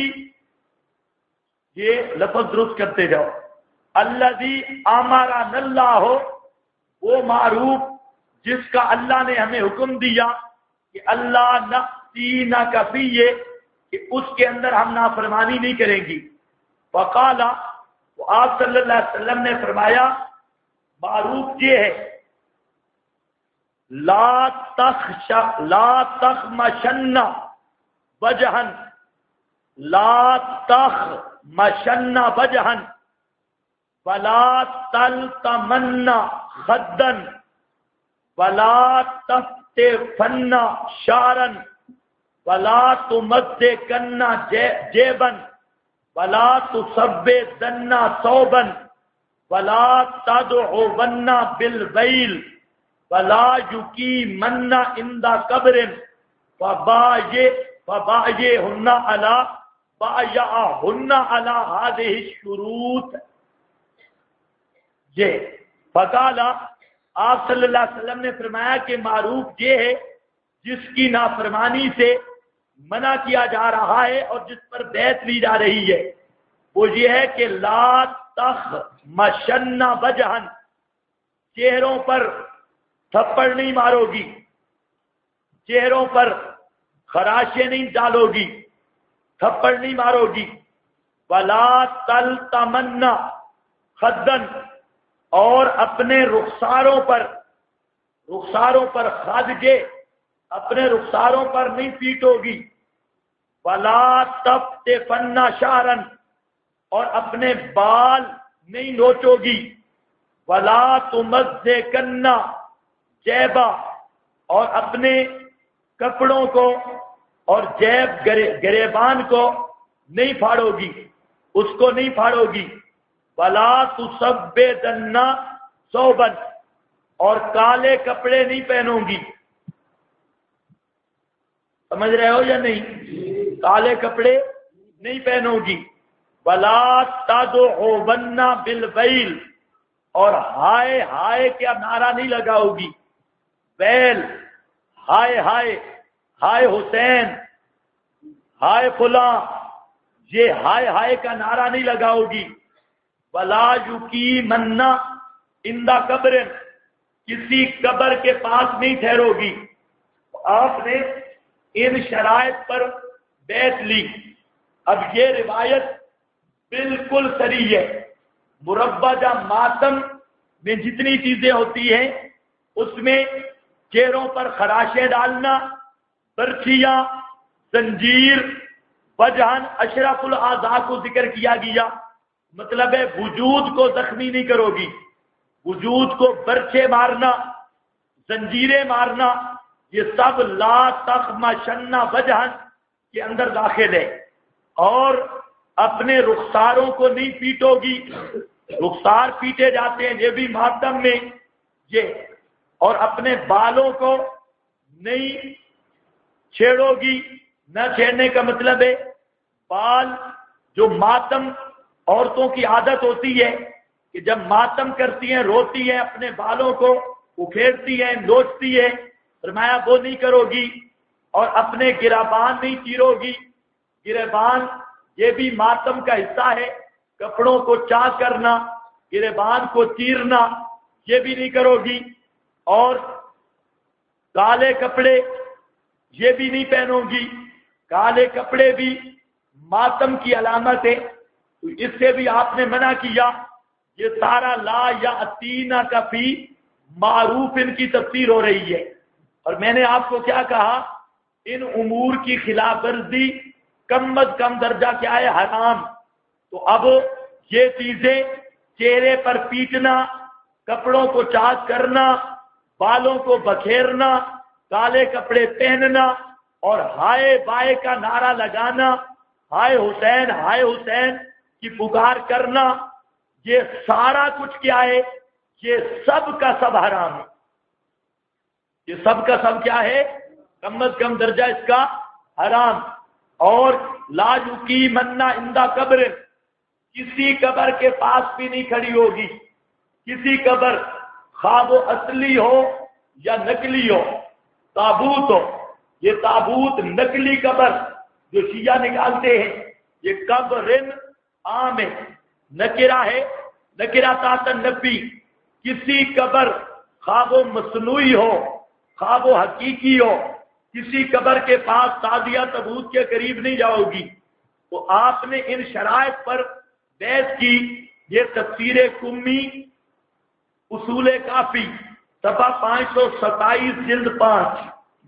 Speaker 1: یہ لفظ درست کرتے جاؤ، الذی امرنا اللہ، وہ معروف جس کا اللہ نے ہمیں حکم دیا کہ اللہ نأتینک فیہ، کہ اس کے اندر ہم نافرمانی نہیں کریں گی. فقال، وہ آپ صلی اللہ علیہ وسلم نے فرمایا معروف یہ ہے لا تخمشن وجہن، لا تخمشن وجہن ولا تلتمن خدن ولا تفتفن شعرا ولا تمزقن جیبا ولا تصبدن ثوبا ولا تدعون بالویل ولا یقیمن عند قبر فبایعهن على هذه الشروط. یہ فقال، آپ صلی اللہ علیہ وسلم نے فرمایا کہ معروف یہ ہے جس کی نافرمانی سے منع کیا جا رہا ہے اور جس پر بیعت لی جا رہی ہے، وہ یہ ہے کہ لا تخمشن وجہن، چہروں پر تھپڑ نہیں مارو گی، چہروں پر خراشیں نہیں ڈالو گی، تھپڑ نہیں مارو گی. ولا تلتمن خدن، اور اپنے رخساروں پر خادجے، اپنے رخساروں پر نہیں پیٹو گی. ولا تفتفن شعرا، اور اپنے بال نہیں نوچو گی. ولا تمزقن جیبا، اور اپنے کپڑوں کو اور جیب گریبان کو نہیں پھاڑو گی، اس کو نہیں پھاڑو گی. ولا تصبدن ثوبا، اور کالے کپڑے نہیں پہنو گی. سمجھ رہے ہو یا نہیں؟ کالے کپڑے نہیں پہنو گی. ولا تدعون بالویل، اور ہائے ہائے کیا نعرہ نہیں لگاؤ گی، ویل، ہائے ہائے، ہائے حسین، ہائے فلاں، یہ ہائے ہائے کا نعرہ نہیں لگاؤ گی، ولا یقیمن عند قبر، کسی قبر کے پاس نہیں ٹھہرو گی۔ آپ نے ان شرائط پر بیعت لی۔ اب یہ روایت بالکل صحیح ہے۔ مربجہ ماتم میں جتنی چیزیں ہوتی ہیں اس میں چہروں پر خراشیں ڈالنا، برچھیاں، زنجیر، وجہن اشرف الاعضاء کو ذکر کیا گیا، مطلب ہے وجود کو زخمی نہیں کرو گی، وجود کو برچھے مارنا، زنجیریں مارنا، یہ سب لا تخمشن وجہن کے اندر داخل ہے۔ اور اپنے رخساروں کو نہیں پیٹو گی، رخسار پیٹے جاتے ہیں یہ بھی ماتم میں یہ، اور اپنے بالوں کو نہیں چھیڑو گی۔ نہ چھیڑنے کا مطلب ہے بال، جو ماتم عورتوں کی عادت ہوتی ہے کہ جب ماتم کرتی ہیں، روتی ہیں، اپنے بالوں کو اکھیڑتی ہیں، نوچتی ہے، فرمایا وہ نہیں کرو گی۔ اور اپنے گریبان نہیں چیرو گی، گریبان یہ بھی ماتم کا حصہ ہے، کپڑوں کو چاک کرنا، گریبان کو چیرنا، یہ بھی نہیں کرو گی۔ اور کالے کپڑے یہ بھی نہیں پہنو گی، کالے کپڑے بھی ماتم کی علامت ہے، تو اس سے بھی آپ نے منع کیا۔ یہ سارا لا یا اتینا کا فی معروف ان کی تفسیر ہو رہی ہے۔ اور میں نے آپ کو کیا کہا، ان امور کی خلاف ورزی کم از کم درجہ کیا ہے، حرام۔ تو اب یہ چیزیں، چہرے پر پیٹنا، کپڑوں کو چاک کرنا، بالوں کو بکھیرنا، کالے کپڑے پہننا، اور ہائے بائے کا نعرہ لگانا، ہائے حسین کی پکار کرنا، یہ سارا کچھ کیا ہے، یہ سب کا سب حرام ہے۔ یہ سب کا سب کیا ہے، کم از کم درجہ اس کا حرام۔ اور لا یقیمن عند قبر، کسی قبر کے پاس بھی نہیں کھڑی ہوگی، کسی قبر، خواہ وہ اصلی ہو یا نقلی ہو، تابوت ہو، یہ تابوت نقلی قبر جو شیعہ نکالتے ہیں، یہ قبر عام ہے، نکرہ ہے، نکرہ تحت نفی، کسی قبر خواہ وہ مصنوعی ہو خواہ وہ حقیقی ہو، کسی قبر کے پاس تعزیہ تابوت کے قریب نہیں جاؤ گی۔ تو آپ نے ان شرائط پر بحث کی۔ یہ تفسیر کمی اصول کافی صفحہ 527 جلد 5،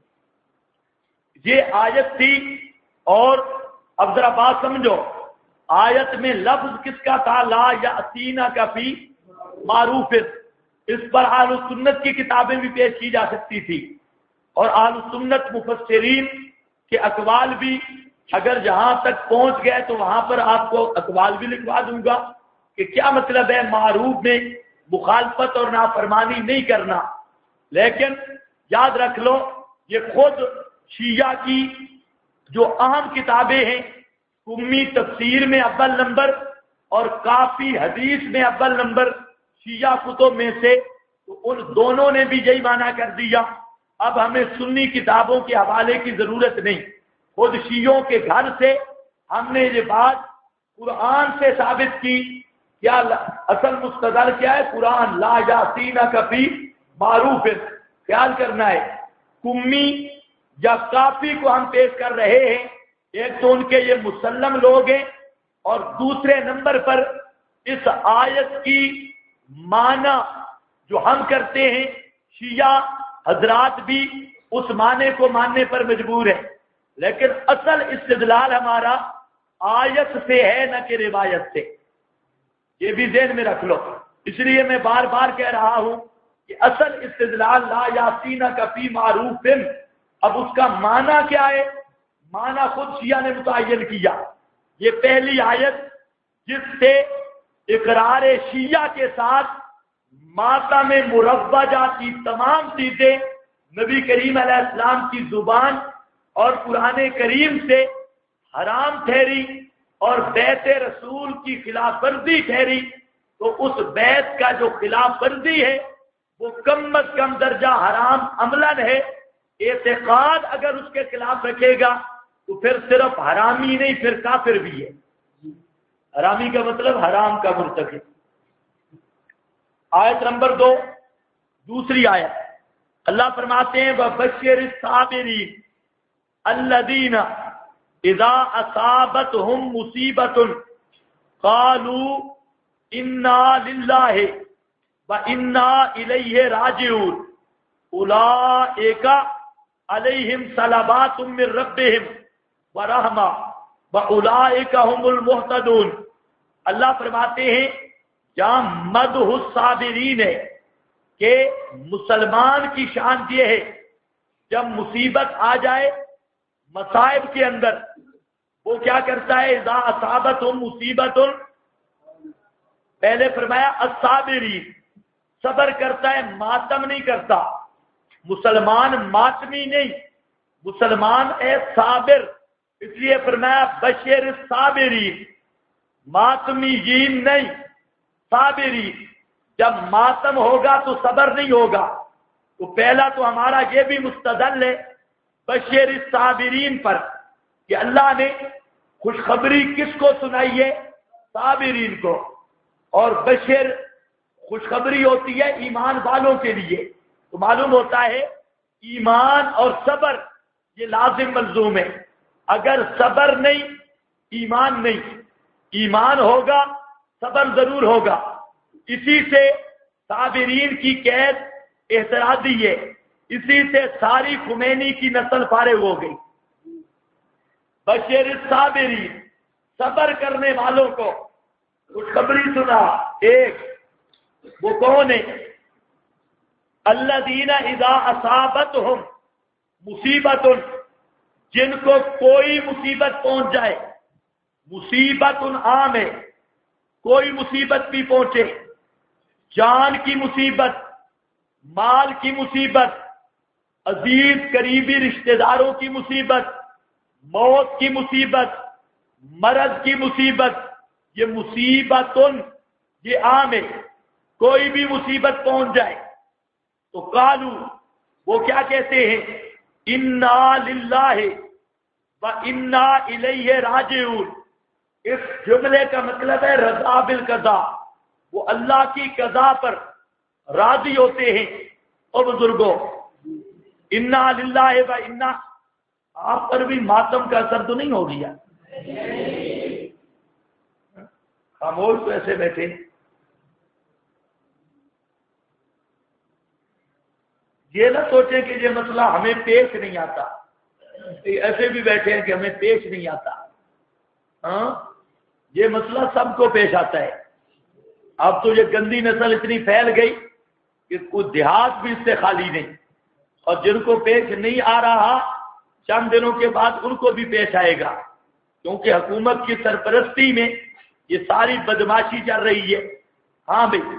Speaker 1: یہ آیت تھی۔ اور اب ذرا بات سمجھو، آیت میں لفظ کس کا تھا، لا یاتینا کا فی معروف، اس پر اہل سنت کی کتابیں بھی پیش کی جا سکتی تھی، اور اہل سنت مفسرین کے اقوال بھی، اگر جہاں تک پہنچ گئے تو وہاں پر آپ کو اقوال بھی لکھوا دوں گا کہ کیا مطلب ہے معروف میں مخالفت اور نافرمانی نہیں کرنا۔ لیکن یاد رکھ لو، یہ خود شیعہ کی جو اہم کتابیں ہیں، کمی تفسیر میں اول نمبر اور کافی حدیث میں اول نمبر شیعہ کتب میں سے، تو ان دونوں نے بھی یہی معنی کر دیا۔ اب ہمیں سنی کتابوں کے حوالے کی ضرورت نہیں، خود شیعوں کے گھر سے ہم نے یہ بات قرآن سے ثابت کی۔ کیا اصل مستدل کیا ہے، قرآن، لا یاتینا کا فی معروف، خیال کرنا ہے۔ کمی یا کافی کو ہم پیش کر رہے ہیں، ایک تو ان کے یہ مسلم لوگ ہیں، اور دوسرے نمبر پر اس آیت کی معنی جو ہم کرتے ہیں، شیعہ حضرات بھی اس معنی کو ماننے پر مجبور ہے، لیکن اصل استدلال ہمارا آیت سے ہے نہ کہ روایت سے، یہ بھی ذہن میں رکھ لو۔ اس لیے میں بار بار کہہ رہا ہوں کہ اصل استدلال لا یاتینا کا فی معروف، اب اس کا معنی کیا ہے، معنی خود شیعہ نے متعین کیا۔ یہ پہلی آیت جس سے اقرار شیعہ کے ساتھ ماتم مربجہ کی تمام چیزیں نبی کریم علیہ السلام کی زبان اور قرآن کریم سے حرام ٹھہری اور بیت رسول کی خلاف ورزی ٹھہری، تو اس بیعت کا جو خلاف ورزی ہے وہ کم از کم درجہ حرام عملاً ہے. اعتقاد اگر اس کے خلاف رکھے گا تو پھر صرف حرامی نہیں، پھر کافر بھی ہے. حرامی کا مطلب حرام کا مرتکب. آیت نمبر 2، دوسری آیت، اللہ فرماتے ہیں وَبَشِّرِ الصَّابِرِينَ الَّذِينَ اِذَا أَصَابَتْهُمْ مُصِيبَةٌ قَالُوا إِنَّا لِلَّهِ وَإِنَّا إِلَيْهِ رَاجِعُونَ أُولَئِكَ عَلَيْهِمْ صَلَوَاتٌ مِّن رَّبِّهِمْ وَرَحْمَةٌ وَأُولَئِكَ هُمُ الْمُهْتَدُونَ. اللہ فرماتے ہیں جہاں مدح الصابرین ہے کہ مسلمان کی شان یہ ہے جب مصیبت آ جائے مصائب کے اندر وہ کیا کرتا ہے؟ اذا اصابتہم مصیبت، پہلے فرمایا الصابرین، صبر کرتا ہے، ماتم نہیں کرتا. مسلمان ماتمی نہیں، مسلمان ہے صابر. اس لیے فرمایا بشیر الصابرین، ماتمیین نہیں، صابرین. جب ماتم ہوگا تو صبر نہیں ہوگا. تو پہلا تو ہمارا یہ بھی مستدل ہے بشیر الصابرین پر کہ اللہ نے خوشخبری کس کو سنائی ہے؟ صابرین کو. اور بشیر خوشخبری ہوتی ہے ایمان والوں کے لیے. تو معلوم ہوتا ہے ایمان اور صبر یہ لازم ملزوم ہے. اگر صبر نہیں ایمان نہیں، ایمان ہوگا صبر ضرور ہوگا. اسی سے صابرین کی قید احتراجی ہے، اسی سے ساری خمینی کی نسل فارغ ہو گئی. بشیر الصابرین، صبر کرنے والوں کو خوشخبری سنا. ایک وہ کون ہے؟ الذین اذا اصابتہم مصیبت، جن کو کوئی مصیبت پہنچ جائے. مصیبت عام ہے، کوئی مصیبت بھی پہنچے، جان کی مصیبت، مال کی مصیبت، عزیز قریبی رشتہ داروں کی مصیبت، موت کی مصیبت، مرض کی مصیبت، یہ مصیبت یہ عام ہے. کوئی بھی مصیبت پہنچ جائے تو قالو، وہ کیا کہتے ہیں؟ انا للہ وانا الیہ راجعون. اس جملے کا مطلب ہے رضا بالقضاء، وہ اللہ کی قضا پر راضی ہوتے ہیں. اور بزرگوں انا للہ وانا، آپ پر بھی ماتم کا اثر تو نہیں ہو گیا؟ خاموش تو ایسے بیٹھے. یہ نہ سوچیں کہ یہ مسئلہ ہمیں پیش نہیں آتا. ایسے بھی بیٹھے ہیں کہ ہمیں پیش نہیں آتا. ہاں، یہ مسئلہ سب کو پیش آتا ہے. اب تو یہ گندی نسل اتنی پھیل گئی کہ کوئی دیہات بھی اس سے خالی نہیں. اور جن کو پیش نہیں آ رہا چند دنوں کے بعد ان کو بھی پیش آئے گا، کیونکہ حکومت کی سرپرستی میں یہ ساری بدماشی چل رہی ہے. ہاں بھائی،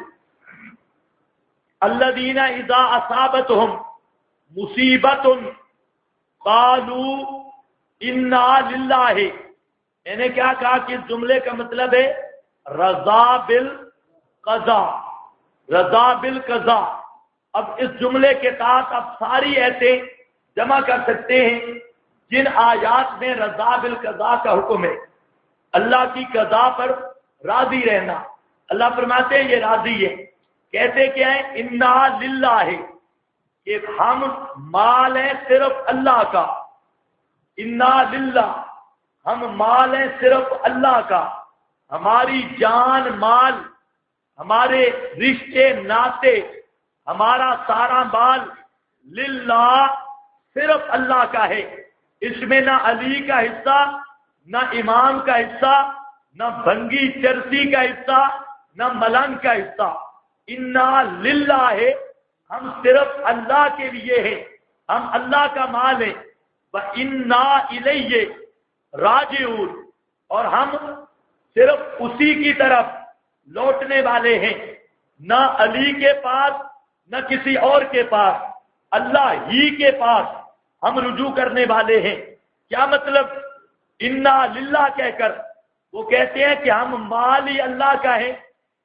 Speaker 1: الذین اذا اصابتہم مصیبت قالوا انا للہ. میں نے کیا کہا کہ اس جملے کا مطلب ہے رضا بالقضاء، رضا بالقضاء. اب اس جملے کے ساتھ اب ساری ایسے جمع کر سکتے ہیں جن آیات میں رضا بالقضاء کا حکم ہے، اللہ کی قضا پر راضی رہنا. اللہ فرماتے ہیں یہ راضی ہے. کہتے کیا ہے؟ انا للہ، کہ ہم مال ہیں صرف اللہ کا. انا للہ، ہم مال ہیں صرف اللہ کا. ہماری جان مال، ہمارے رشتے ناطے، ہمارا سارا مال للہ صرف اللہ کا ہے. اس میں نہ علی کا حصہ، نہ امام کا حصہ، نہ بھنگی چرسی کا حصہ، نہ ملنگ کا حصہ. انا للہ ہے، ہم صرف اللہ کے لیے ہیں، ہم اللہ کا مال ہیں. وَإِنَّا إِلَيْهِ راجعون، اور ہم صرف اسی کی طرف لوٹنے والے ہیں. نہ علی کے پاس نہ کسی اور کے پاس، اللہ ہی کے پاس ہم رجوع کرنے والے ہیں. کیا مطلب؟ انا للہ کہہ کر وہ کہتے ہیں کہ ہم مال ہی اللہ کا ہے،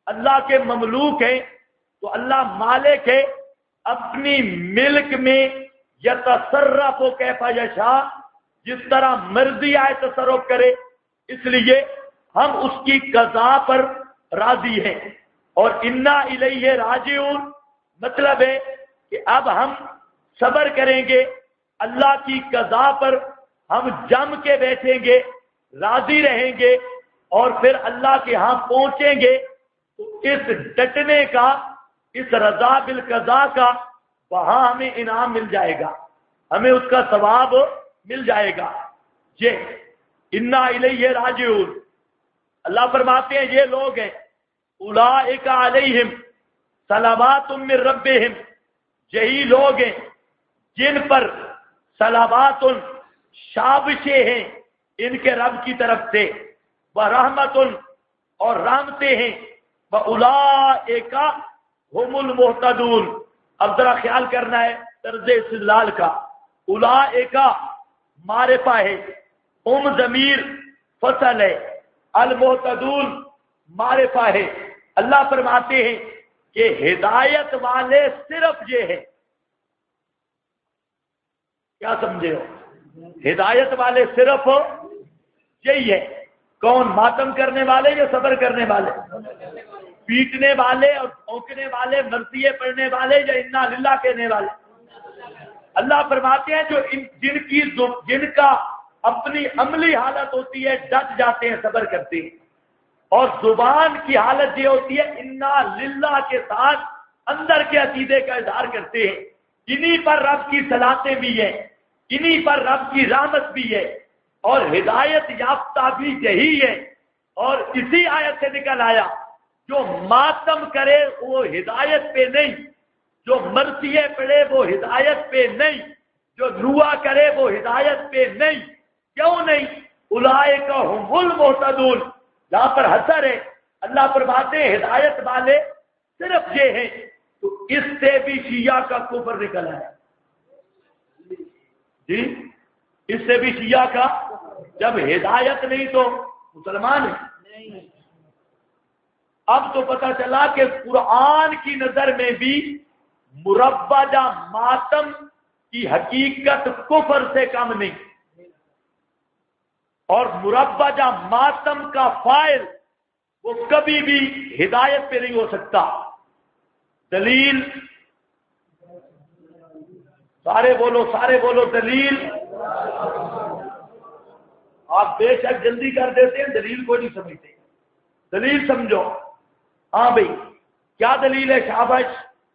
Speaker 1: اللہ کے مملوک ہیں تو اللہ مالک ہے، اپنی ملک میں یتصرف و کیف یشاء، جس طرح مرضی آئے تصرف کرے، اس لیے ہم اس کی قضا پر راضی ہیں۔ اور انا الیہ راجعون مطلب ہے کہ اب ہم صبر کریں گے، اللہ کی قضا پر ہم جم کے بیٹھیں گے، راضی رہیں گے، اور پھر اللہ کے ہاں پہنچیں گے تو اس ڈٹنے کا، اس رضا بالقضا کا وہاں ہمیں انعام مل جائے گا، ہمیں اس کا ثواب مل جائے گا۔ یہ انا الیہ راجعون، اللہ فرماتے ہیں یہ لوگ ہیں اولئک علیہم صلوات من ربہم، یہی لوگ ہیں جن پر صلوات شابشیں ہیں ان کے رب کی طرف سے، ورحمت اور رحمتیں ہیں، واولئک هم المہتدون۔ اب ذرا خیال کرنا ہے طرز استدلال کا، اولئک معرفہ ہے، ضمیر فصل ہے، المہتدون معرفہ ہے۔ اللہ فرماتے ہیں کہ ہدایت والے صرف یہ ہیں، کیا سمجھے ہو؟ ہدایت والے صرف یہی ہے۔ کون؟ ماتم کرنے والے یا صبر کرنے والے؟ پیٹنے والے اور بھونکنے والے، مرثیے پڑھنے والے یا انا للہ کہنے والے؟ اللہ فرماتے ہیں جو جن کا اپنی عملی حالت ہوتی ہے ڈٹ جاتے ہیں، صبر کرتے ہیں، اور زبان کی حالت یہ ہوتی ہے انا للہ کے ساتھ اندر کے عقیدے کا اظہار کرتے ہیں۔ انہی پر رب کی صلاحیں بھی ہیں، انہی پر رب کی رحمت بھی ہے، اور ہدایت یافتہ بھی یہی ہے۔ اور اسی آیت سے نکل آیا جو ماتم کرے وہ ہدایت پہ نہیں، جو مرثیے پڑھے وہ ہدایت پہ نہیں، جو دعا کرے وہ ہدایت پہ نہیں۔ کیوں نہیں؟ اولئک هم المہتدون، جہاں پر حسر ہے اللہ فرماتے ہیں ہدایت والے صرف یہ ہیں، تو اس سے بھی شیعہ کا کفر نکل آیا۔ جی اس سے بھی شیعہ کا، جب ہدایت نہیں تو مسلمان ہے۔ اب تو پتہ چلا کہ قرآن کی نظر میں بھی مربجہ ماتم کی حقیقت کفر سے کم نہیں، اور مربجہ ماتم کا فاعل وہ کبھی بھی ہدایت پہ نہیں ہو سکتا۔ دلیل، سارے بولو دلیل۔ آپ بے شک جلدی کر دیتے ہیں، دلیل کو نہیں سمجھتے۔ دلیل سمجھو۔ ہاں بھائی کیا دلیل ہے؟ شاباش۔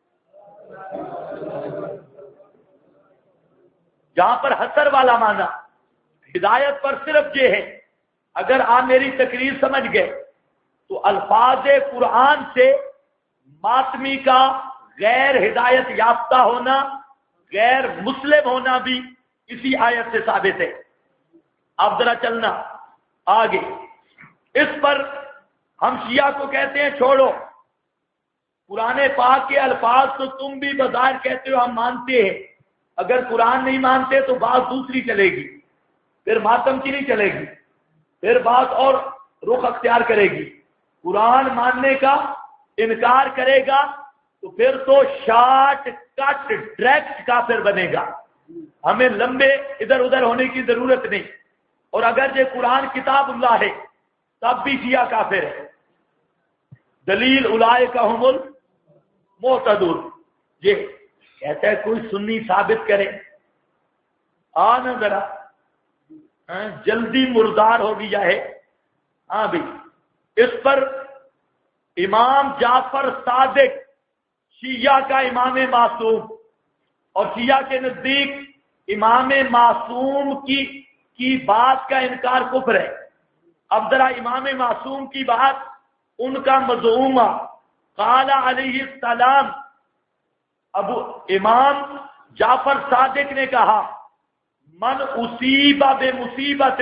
Speaker 1: جہاں پر حسر والا معنی ہدایت پر صرف یہ ہے، اگر آپ میری تقریر سمجھ گئے تو الفاظ قرآن سے ماتمی کا غیر ہدایت یافتہ ہونا، غیر مسلم ہونا بھی اسی آیت سے ثابت ہے۔ اب ذرا چلنا آگے۔ اس پر ہم شیعہ کو کہتے ہیں چھوڑو، قرآن پاک کے الفاظ تو تم بھی بظاہر کہتے ہو ہم مانتے ہیں، اگر قرآن نہیں مانتے تو بات دوسری چلے گی، پھر ماتم کی نہیں چلے گی، پھر بات اور رخ اختیار کرے گی۔ قرآن ماننے کا انکار کرے گا تو پھر تو شارٹ کٹ ڈائریکٹ کافر بنے گا، ہمیں لمبے ادھر ادھر ہونے کی ضرورت نہیں۔ اور اگر یہ قرآن کتاب اللہ ہے تب بھی شیعہ کافر ہے۔ دلیل اولئک هم المہتدون۔ یہ کہتا ہے کوئی سنی ثابت کرے، آنا ذرا جلدی مردار ہو گیا ہے۔ ہاں بھائی اس پر امام جعفر صادق شیعہ کا امام معصوم، اور شیعہ کے نزدیک امام معصوم کی بات کا انکار کفر ہے۔ اب ذرا امام معصوم کی بات، ان کا مزعومہ قال علیہ السلام، ابو امام جعفر صادق نے کہا من اصیب بمصیبت،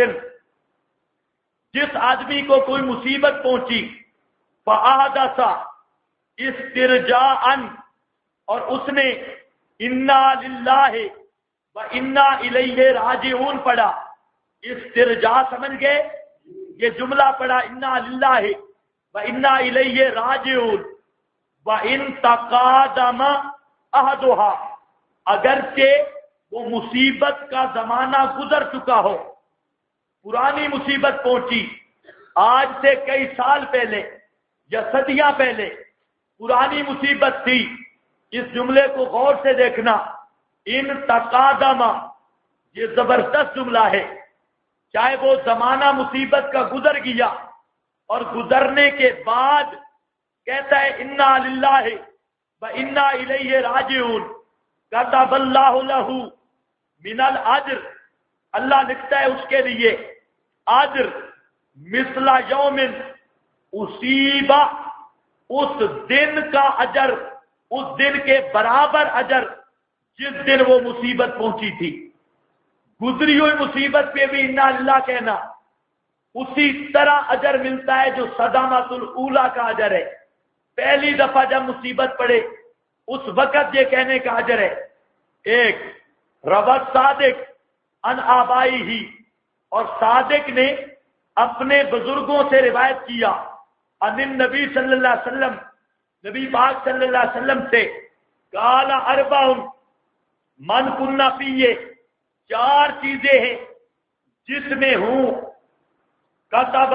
Speaker 1: جس آدمی کو کوئی مصیبت پہنچی، فاحدث استرجاعا، اور اس نے انا للہ و انا الیہ راجعون پڑھا۔ استرجاع سمجھ گئے؟ یہ جملہ پڑھا انا للہ وَإِنَّا إِلَيْهِ راجعون وَإِن تَقَادَمَ أَحَدُهَا، اگرچہ وہ مصیبت کا زمانہ گزر چکا ہو، پرانی مصیبت پہنچی آج سے کئی سال پہلے یا صدیاں پہلے پرانی مصیبت تھی، اس جملے کو غور سے دیکھنا، ان تقادم یہ زبردست جملہ ہے، چاہے وہ زمانہ مصیبت کا گزر گیا اور گزرنے کے بعد کہتا ہے انا للہ و انا الیہ راجعون، کتب اللہ لہ من الاجر، اللہ لکھتا ہے اس کے لیے اجر مثل یوم اصیبہ، اس دن کا اجر، اس دن کے برابر اجر جس دن وہ مصیبت پہنچی تھی۔ گزری ہوئی مصیبت پہ بھی انا للہ کہنا، اسی طرح اجر ملتا ہے جو صدمۃ الاولیٰ کا اجر ہے، پہلی دفعہ جب مصیبت پڑے اس وقت یہ کہنے کا اجر ہے۔ ایک روت صادق ان آبائی ہی، اور صادق نے اپنے بزرگوں سے روایت کیا، ان نبی صلی اللہ علیہ وسلم، نبی پاک صلی اللہ علیہ وسلم سے، قال اربع من کن فیہ، چار چیزیں ہیں جس میں ہوں، کتب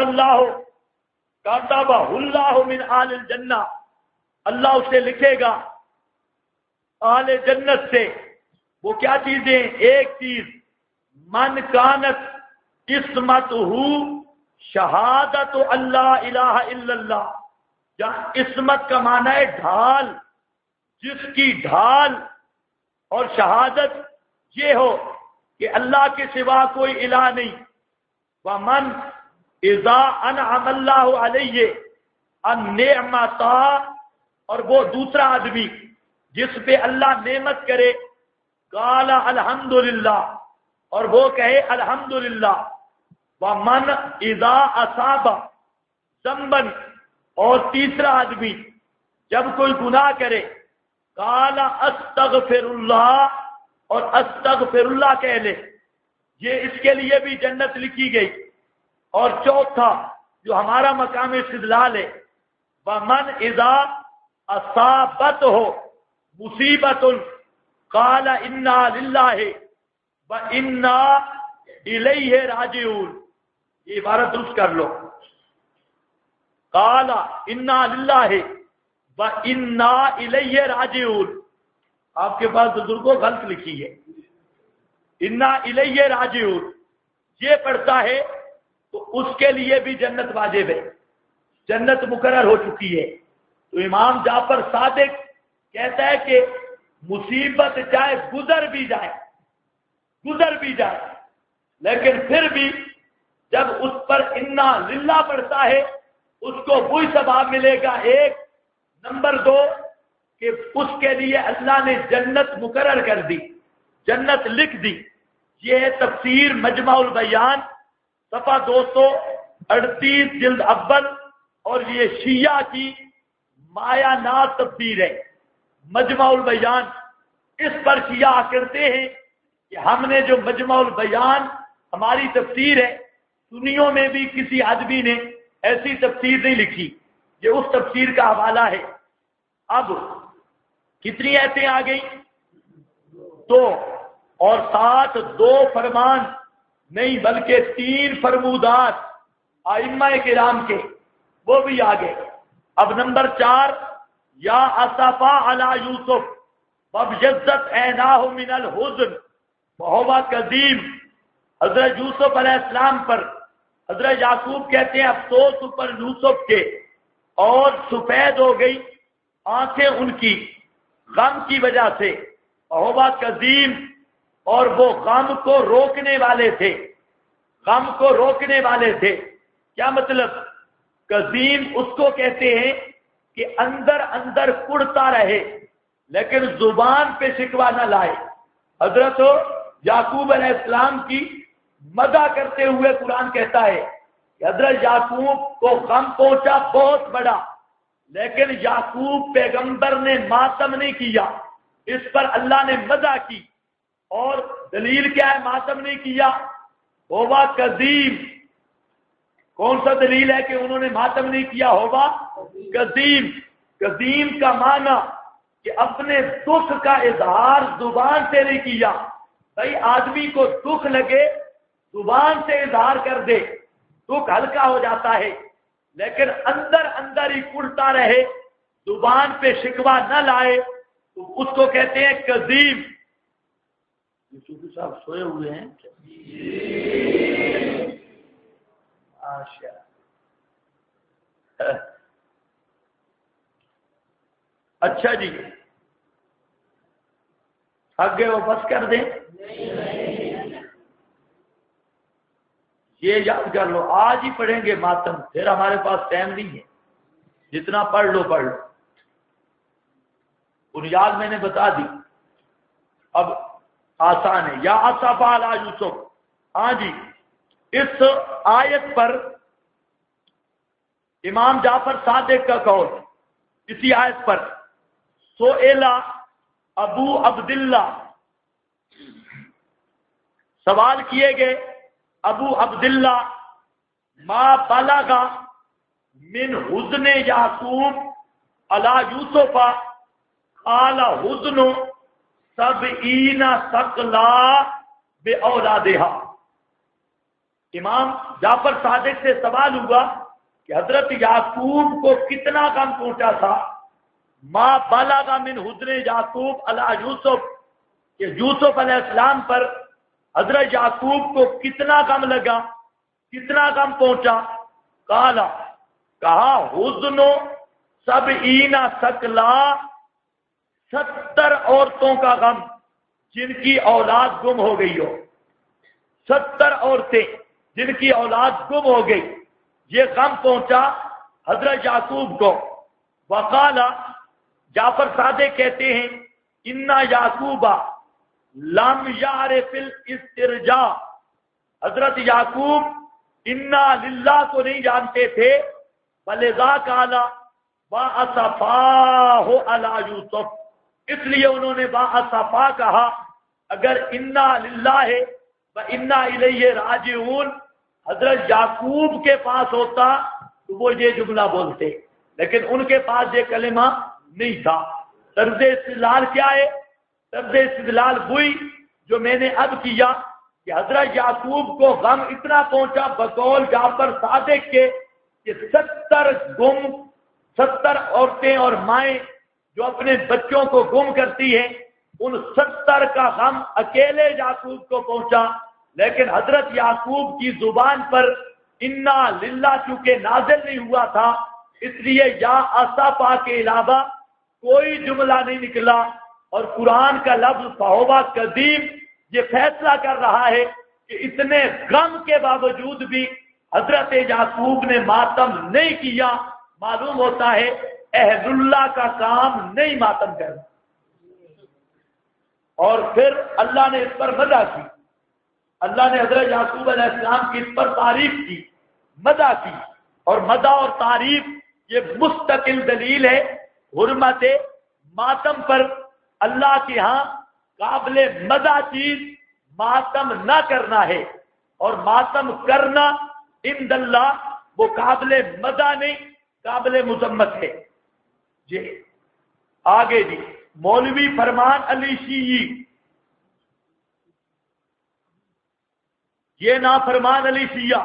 Speaker 1: اللہ من آل الجنہ، اللہ اسے لکھے گا آل جنت سے۔ وہ کیا چیزیں؟ ایک چیز من کانت عصمتہ شہادت اللہ الہ الا اللہ، جہاں عصمت کا معنی ہے ڈھال، جس کی ڈھال اور شہادت یہ ہو کہ اللہ کے سوا کوئی الہ نہیں۔ ومن اذا انعم اللہ علیہ النعمتا، اور وہ دوسرا آدمی جس پہ اللہ نعمت کرے، قال الحمدللہ، اور وہ کہے الحمدللہ۔ ومن اذا اصاب ذنبا، اور تیسرا آدمی جب کوئی گناہ کرے، قال استغفر اللہ، اور استغفر اللہ کہہ لے، یہ اس کے لیے بھی جنت لکھی گئی۔ اور چوتھا جو ہمارا مقام استدلال ہے، ومن اذا اصابت ہو مصیبت قال انا للہ و انا الیہ راجعون، یہ عبارت درست کر لو، قال انا للہ و انا الیہ راجعون، آپ کے پاس بزرگوں غلط لکھی ہے، انا الیہ راجعون یہ پڑھتا ہے تو اس کے لیے بھی جنت واجب ہے، جنت مقرر ہو چکی ہے۔ تو امام جعفر صادق کہتا ہے کہ مصیبت چاہے گزر بھی جائے لیکن پھر بھی جب اس پر انا للہ پڑھتا ہے اس کو وہی ثواب ملے گا۔ ایک نمبر دو کہ اس کے لیے اللہ نے جنت مقرر کر دی، جنت لکھ دی۔ یہ ہے تفسیر مجمع البیان صفحہ 238 جلد اول، اور یہ شیعہ کی مایا ناز تفسیر ہے مجمع البیان۔ اس پر شیعہ کرتے ہیں کہ ہم نے جو مجمع البیان ہماری تفسیر ہے، سنیوں میں بھی کسی آدمی نے ایسی تفسیر نہیں لکھی، یہ اس تفسیر کا حوالہ ہے۔ اب کتنی ایتیں آ گئی؟ 2، اور ساتھ 2 فرمان نہیں بلکہ 3 فرمودات ائمہ کرام کے، وہ بھی آ گئے۔ اب نمبر 4، یا اسفا علی یوسف وابیضت عیناہ من الحزن وہو کظیم، حضرت یوسف علیہ السلام پر حضرت یعقوب کہتے ہیں افسوس پر یوسف کے، اور سفید ہو گئی آنکھیں ان کی غم کی وجہ سے، وہو کظیم، اور وہ غم کو روکنے والے تھے، غم کو روکنے والے تھے۔ کیا مطلب؟ کظیم اس کو کہتے ہیں کہ اندر اندر کڑتا رہے لیکن زبان پہ شکوہ نہ لائے۔ حضرت یعقوب علیہ السلام کی مدح کرتے ہوئے قرآن کہتا ہے کہ حضرت یعقوب کو غم پہنچا بہت بڑا، لیکن یعقوب پیغمبر نے ماتم نہیں کیا، اس پر اللہ نے مدح کی۔ اور دلیل کیا ہے ماتم نہیں کیا؟ ہووا کظیم، کون سا دلیل ہے کہ انہوں نے ماتم نہیں کیا ہوگا؟ قدیم. قدیم کا معنی کہ اپنے دکھ کا اظہار زبان سے نہیں کیا. بھائی آدمی کو دکھ لگے زبان سے اظہار کر دے دکھ ہلکا ہو جاتا ہے، لیکن اندر اندر ہی کڑتا رہے زبان پہ شکوہ نہ لائے تو اس کو کہتے ہیں قدیم. یوسف صاحب سوئے ہوئے ہیں. اچھا جی تھک گئے وہ بس کر دیں. یہ یاد کر لو آج ہی پڑھیں گے ماتم، پھر ہمارے پاس ٹائم نہیں ہے. جتنا پڑھ لو پڑھ لو. بنیاد میں نے بتا دی. اب آسان ہے. یا اصف علی یوسف. ہاں جی اس آیت پر امام جعفر صادق کا قول اسی آیت پر سئلا ابو عبداللہ سوال کیے گئے ابو عبداللہ ما بلغ من حزن یعقوب علی یوسف قال حزن سبعین ثقلا باولادہا. امام جعفر صادق سے سوال ہوا کہ حضرت یعقوب کو کتنا غم پہنچا تھا. ما بلغ من حزن یعقوب علی یوسف کہ یوسف علیہ السلام پر حضرت یعقوب کو کتنا غم لگا، کتنا غم پہنچا. کہا حزن سبعین ثقلا 70 عورتوں کا غم جن کی اولاد گم ہو گئی ہو. 70 عورتیں جن کی اولاد گم ہو گئی یہ غم پہنچا حضرت یعقوب کو. وقال جعفر صادق کہتے ہیں انا یعقوب لم یعرف الاسترجاع. حضرت یعقوب انا للہ کو نہیں جانتے تھے. فلذا قال واسفاہ علی یوسف. اس لیے انہوں نے واسفا کہا. اگر انا للہ و انا الیہ راجعون حضرت یعقوب کے پاس ہوتا تو وہ یہ جملہ بولتے، لیکن ان کے پاس یہ کلمہ نہیں تھا. طرز استدلال کیا ہے؟ طرز استدلال وہی جو میں نے اب کیا کہ حضرت یعقوب کو غم اتنا پہنچا بقول جعفر صادق کے کہ 70 عورتیں اور مائیں جو اپنے بچوں کو گم کرتی ہیں ان 70 کا غم اکیلے یعقوب کو پہنچا. لیکن حضرت یعقوب کی زبان پر انا للہ چونکہ نازل نہیں ہوا تھا اس لیے یا اصفا کے علاوہ کوئی جملہ نہیں نکلا. اور قرآن کا لفظ فہوا قدیم یہ فیصلہ کر رہا ہے کہ اتنے غم کے باوجود بھی حضرت یعقوب نے ماتم نہیں کیا. معلوم ہوتا ہے اہل اللہ کا کام نہیں ماتم کرنا. اور پھر اللہ نے اس پر مدح کی. اللہ نے حضرت یعقوب علیہ السلام کی اس پر تعریف کی، مدح کی. اور مدح اور تعریف یہ مستقل دلیل ہے حرمت ماتم پر. اللہ کے ہاں قابل مدح چیز ماتم نہ کرنا ہے، اور ماتم کرنا عند اللہ وہ قابل مدح نہیں قابل مذمت ہے. جی آگے جی مولوی فرمان علی شیعی یہ نافرمان علی شیعہ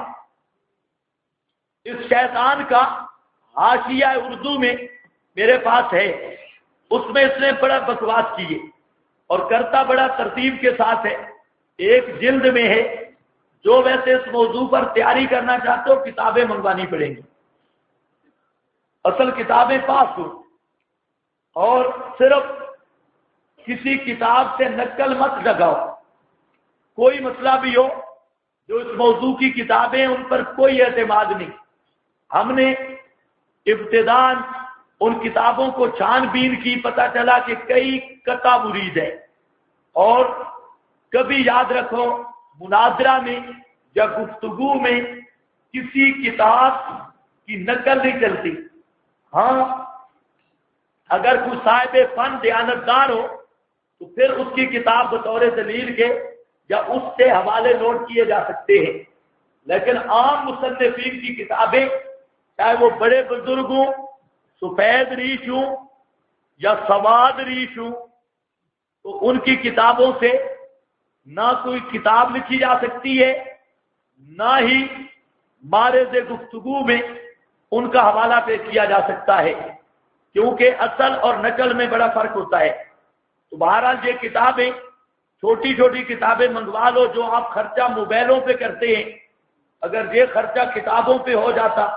Speaker 1: اس شیطان کا حاشیہ اردو میں میرے پاس ہے. اس میں اس نے بڑا بکواس کیے اور کرتا بڑا ترتیب کے ساتھ ہے. ایک جلد میں ہے. جو ویسے اس موضوع پر تیاری کرنا چاہتے ہو کتابیں منگوانی پڑیں گی. اصل کتابیں پاس ہو اور صرف کسی کتاب سے نقل مت لگاؤ. کوئی مسئلہ بھی ہو جو اس موضوع کی کتابیں ان پر کوئی اعتماد نہیں. ہم نے ابتداءً ان کتابوں کو چھان بین کی، پتہ چلا کہ کئی قطع مرید ہے. اور کبھی یاد رکھو مناظرہ میں یا گفتگو میں کسی کتاب کی نقل نہیں چلتی. ہاں اگر کوئی صاحب فن دیانتدار ہو تو پھر اس کی کتاب بطور دلیل کے یا اس سے حوالے نوٹ کیے جا سکتے ہیں. لیکن عام مصنفین کی کتابیں چاہے وہ بڑے بزرگ ہوں، سفید ریش ہوں یا سواد ریش ہوں، تو ان کی کتابوں سے نہ کوئی کتاب لکھی جا سکتی ہے، نہ ہی معرض گفتگو میں ان کا حوالہ پیش کیا جا سکتا ہے، کیونکہ اصل اور نقل میں بڑا فرق ہوتا ہے۔ تو بہرحال یہ کتابیں چھوٹی چھوٹی کتابیں منگوا لو جو آپ خرچہ موبائلوں پہ کرتے ہیں، اگر یہ خرچہ کتابوں پہ ہو جاتا،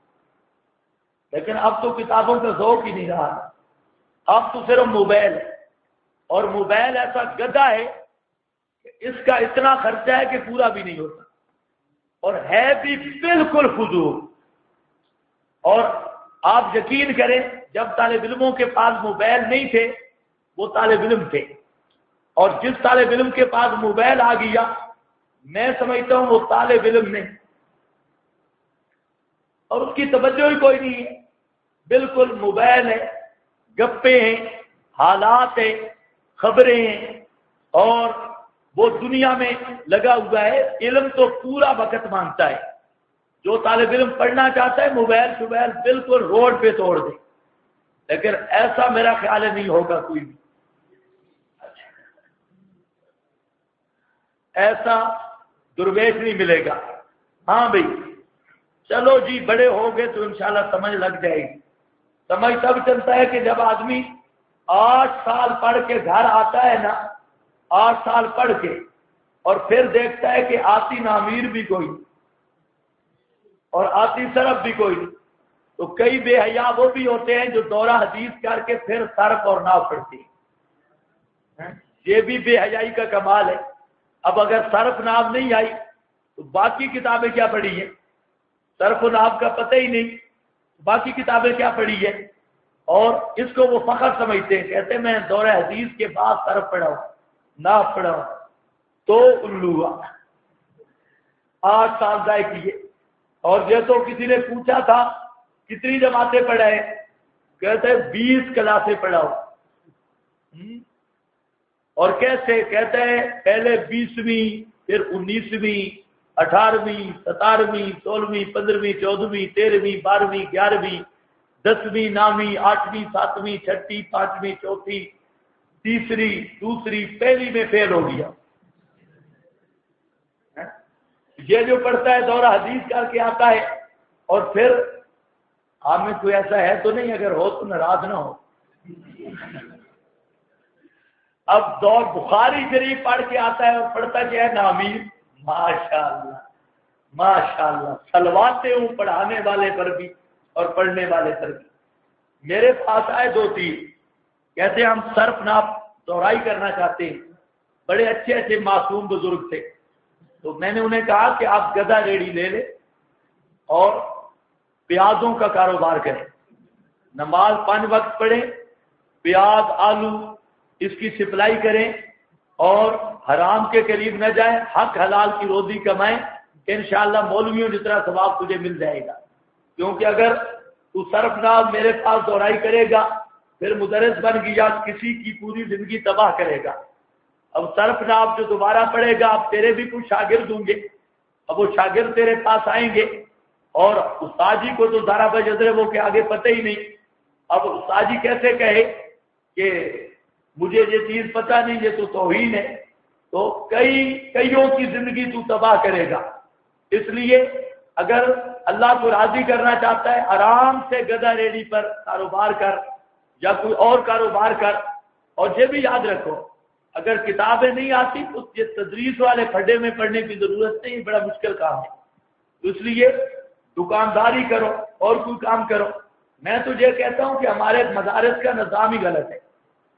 Speaker 1: لیکن اب تو کتابوں کا ذوق ہی نہیں رہا، اب تو صرف موبائل ہے، اور موبائل ایسا گدھا ہے کہ اس کا اتنا خرچہ ہے کہ پورا بھی نہیں ہوتا، اور ہے بھی بالکل فضول۔ اور آپ یقین کریں، جب طالب علموں کے پاس موبائل نہیں تھے وہ طالب علم تھے، اور جس طالب علم کے پاس موبائل آ گیا میں سمجھتا ہوں وہ طالب علم نہیں، اور اس کی توجہ ہی کوئی نہیں ہے، بالکل موبائل ہے، گپے ہیں، حالات ہیں، خبریں ہیں، اور وہ دنیا میں لگا ہوا ہے۔ علم تو پورا وقت مانگتا ہے، جو طالب علم پڑھنا چاہتا ہے موبائل شوبائل بالکل روڈ پہ توڑ دے، لیکن ایسا میرا خیال ہے نہیں ہوگا کوئی بھی، ایسا درویش نہیں ملے گا۔ ہاں بھائی چلو جی، بڑے ہو گئے تو انشاءاللہ سمجھ لگ جائے گی۔ سمجھ تب چلتا ہے کہ جب آدمی 8 سال پڑھ کے گھر آتا ہے نا، 8 سال پڑھ کے، اور پھر دیکھتا ہے کہ آتی نامیر بھی کوئی اور آتی صرف بھی کوئی، تو کئی بے حیا وہ بھی ہوتے ہیں جو دورہ حدیث کر کے پھر صرف اور ناف پڑھتے ہیں، یہ بھی بے حیائی کا کمال ہے۔ اب اگر صرف ناف نہیں آئی تو باقی کتابیں کیا پڑھی ہیں؟ صرف و ناف کا پتہ ہی نہیں، باقی کتابیں کیا پڑھی ہے؟ اور اس کو وہ فخر سمجھتے ہیں، کہتے ہیں میں دورہ حدیث کے بعد صرف پڑھا ہوں، ناف پڑھا ہوں، تو الو 8 سال ضائع کیے۔ اور یہ تو کسی نے پوچھا تھا کتنی جماعتیں پڑھائے، کہتے 20 کلاسیں پڑھا ہوں، اور کیسے؟ کہتے ہیں پہلے 20ویں، پھر 19ویں، 18ویں، 17ویں، 16ویں، 15ویں، 14ویں، 13ویں، 12ویں، 11ویں، 10ویں، 9ویں، 8ویں، 7ویں، 6ٹھی، 5ویں، چوتھی، تیسری، دوسری، پہلی میں فیل ہو گیا۔ یہ جو پڑھتا ہے دورہ حدیث کر کے آتا ہے، اور پھر آپ میں کوئی ایسا ہے تو نہیں، اگر ہو تو ناراض نہ ہو، اب دور بخاری شریف پڑھ کے آتا ہے اور پڑھتا کیا ہے؟ نامیر۔ ماشاءاللہ ماشاءاللہ، سلواتے ہوں پڑھانے والے پر بھی اور پڑھنے والے پر بھی۔ میرے پاس آئے 2-3، کہتے ہم صرف ناف دوہرائی کرنا چاہتے ہیں، بڑے اچھے اچھے معصوم بزرگ تھے، تو میں نے انہیں کہا کہ آپ گدھا ریڑھی لے لیں اور پیازوں کا کاروبار کریں، نماز 5 وقت پڑھیں، پیاز آلو اس کی سپلائی کریں، اور حرام کے قریب نہ جائیں، حق حلال کی روزی کمائیں، انشاءاللہ مولویوں جتنا ثواب تجھے مل جائے گا۔ کیونکہ اگر تو صرف ناف میرے پاس دوہرائی کرے گا، پھر مدرس بن گیا، کسی کی پوری زندگی تباہ کرے گا۔ اب صرف ناف جو دوبارہ پڑھے گا، اب تیرے بھی کچھ شاگرد ہوں گے، اب وہ شاگرد تیرے پاس آئیں گے، اور استاد جی کو تو ذرا بجدرے وہ کے آگے پتہ ہی نہیں، اب استاد جی کیسے کہے کہ مجھے یہ چیز پتہ نہیں، یہ تو توہین ہے، تو کئیوں کی زندگی تو تباہ کرے گا۔ اس لیے اگر اللہ کو راضی کرنا چاہتا ہے، آرام سے گدھا ریڑھی پر کاروبار کر یا کوئی اور کاروبار کر، اور یہ بھی یاد رکھو اگر کتابیں نہیں آتی تو یہ تدریس والے کھڈے میں پڑھنے کی ضرورت نہیں، بڑا مشکل کام ہے۔ اس لیے دکانداری کرو اور کوئی کام کرو۔ میں تو یہ کہتا ہوں کہ ہمارے مدارس کا نظام ہی غلط ہے۔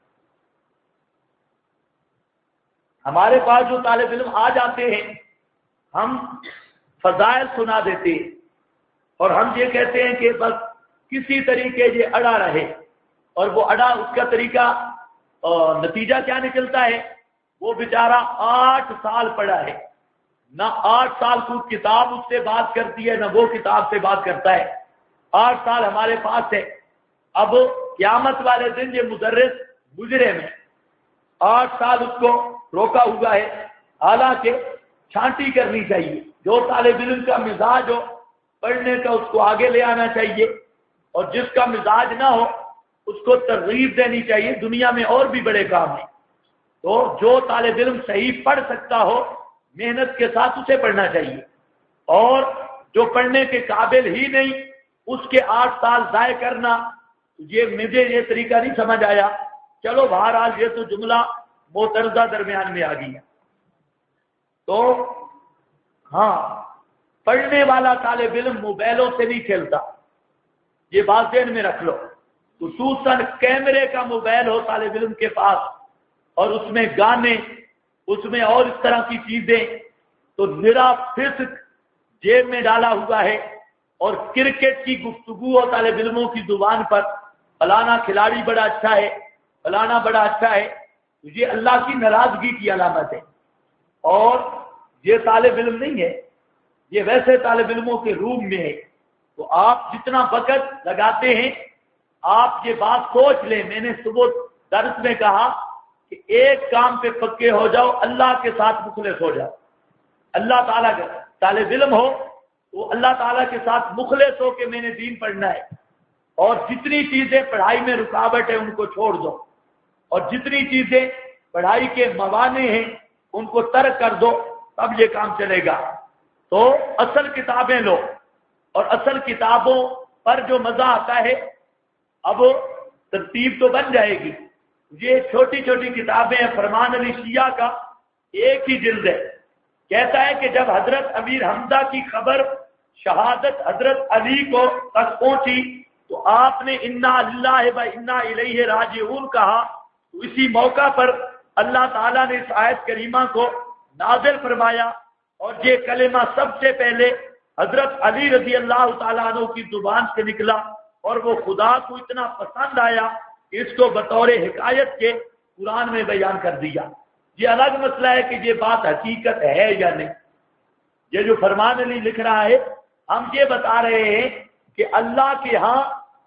Speaker 1: ہمارے پاس جو طالب علم آ جاتے ہیں، ہم فضائل سنا دیتے ہیں، اور ہم یہ کہتے ہیں کہ بس کسی طریقے یہ اڑا رہے، اور وہ اڑا اس کا طریقہ نتیجہ کیا نکلتا ہے؟ وہ بیچارہ 8 سال پڑھا ہے، نہ 8 سال کو کتاب اس سے بات کرتی ہے، نہ وہ کتاب سے بات کرتا ہے۔ 8 سال ہمارے پاس ہے، اب قیامت والے دن یہ مدرس گزرے میں 8 سال اس کو روکا ہوا ہے، حالانکہ چھانٹی کرنی چاہیے، جو طالب علم کا مزاج ہو پڑھنے کا اس کو آگے لے آنا چاہیے، اور جس کا مزاج نہ ہو اس کو ترغیب دینی چاہیے، دنیا میں اور بھی بڑے کام ہیں۔ تو جو طالب علم صحیح پڑھ سکتا ہو محنت کے ساتھ اسے پڑھنا چاہیے، اور جو پڑھنے کے قابل ہی نہیں اس کے 8 سال ضائع کرنا، مجھے یہ طریقہ نہیں سمجھ آیا۔ چلو بہرحال یہ تو جملہ معترضہ درمیان میں آ گیا۔ تو ہاں، پڑھنے والا طالب علم موبائلوں سے نہیں کھیلتا، یہ بات ذہن میں رکھ لو۔ خصوصاً کیمرے کا موبائل ہو طالب علم کے پاس اور اس میں گانے، اس میں اور اس طرح کی چیزیں، تو نرا فسق جیب میں ڈالا ہوا ہے۔ اور کرکٹ کی گفتگو ہو طالب علموں کی زبان پر، فلانا کھلاڑی بڑا اچھا ہے، فلانا بڑا اچھا ہے، یہ اللہ کی ناراضگی کی علامت ہے، اور یہ طالب علم نہیں ہے، یہ ویسے طالب علموں کے روم میں ہے۔ تو آپ جتنا وقت لگاتے ہیں، آپ یہ بات سوچ لیں، میں نے صبح درس میں کہا کہ ایک کام پہ پکے ہو جاؤ، اللہ کے ساتھ مخلص ہو جاؤ۔ اللہ تعالیٰ کا طالب علم ہو تو اللہ تعالیٰ کے ساتھ مخلص ہو کہ میں نے دین پڑھنا ہے، اور جتنی چیزیں پڑھائی میں رکاوٹ ہے ان کو چھوڑ دو، اور جتنی چیزیں پڑھائی کے موانع ہیں ان کو ترک کر دو، تب یہ کام چلے گا۔ تو اصل کتابیں لو، اور اصل کتابوں پر جو مزہ آتا ہے، اب ترتیب تو بن جائے گی۔ یہ چھوٹی چھوٹی کتابیں ہیں، فرمان علی شیعہ کا ایک ہی جلد ہے، کہتا ہے کہ جب حضرت امیر حمزہ کی خبر شہادت حضرت علی کو تک پہنچی تو آپ نے انا للہ و انا الیہ راجعون کہا، تو اسی موقع پر اللہ تعالیٰ نے اس آیت کریمہ کو نازل فرمایا، اور یہ کلمہ سب سے پہلے حضرت علی رضی اللہ تعالیٰ عنہ کی زبان سے نکلا، اور وہ خدا کو اتنا پسند آیا کہ اس کو بطور حکایت کے قرآن میں بیان کر دیا۔ یہ الگ مسئلہ ہے کہ یہ بات حقیقت ہے یا نہیں۔ یہ جو فرمان علی لکھ رہا ہے، ہم یہ بتا رہے ہیں کہ اللہ کے ہاں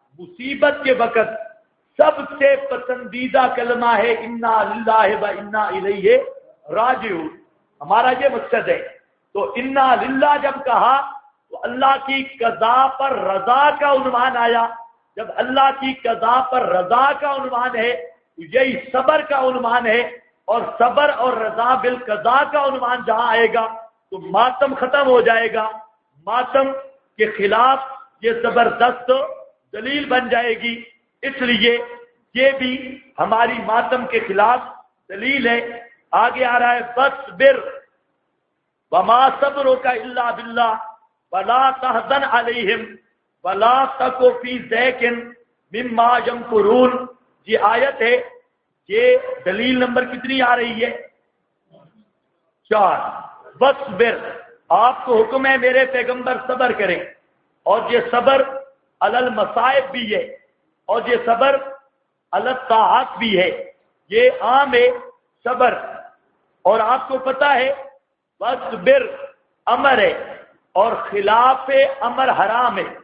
Speaker 1: مصیبت کے وقت سب سے پسندیدہ کلمہ ہے انا للہ و انا الیہ راجعون، ہمارا یہ مقصد ہے۔ تو انا للہ جب کہا تو اللہ کی قضا پر رضا کا عنوان آیا، جب اللہ کی قضا پر رضا کا عنوان ہے تو یہی صبر کا عنوان ہے، اور صبر اور رضا بالقضا کا عنوان جہاں آئے گا تو ماتم ختم ہو جائے گا، ماتم کے خلاف یہ زبردست دلیل بن جائے گی، اس لیے یہ بھی ہماری ماتم کے خلاف دلیل ہے۔ آگے آ رہا ہے فاصبر وما صبرک الا باللہ ولا تحزن علیہم ولا تک فی ضیق مما یمکرون۔ یہ آیت ہے، یہ دلیل نمبر کتنی آ رہی ہے؟ 4۔ فاصبر، آپ کو حکم ہے میرے پیغمبر صبر کریں، اور یہ صبر علی المصائب بھی ہے، اور یہ صبر علی الطاعات بھی ہے، یہ عام ہے صبر۔ اور آپ کو پتہ ہے فاصبر امر ہے اور خلاف امر حرام ہے۔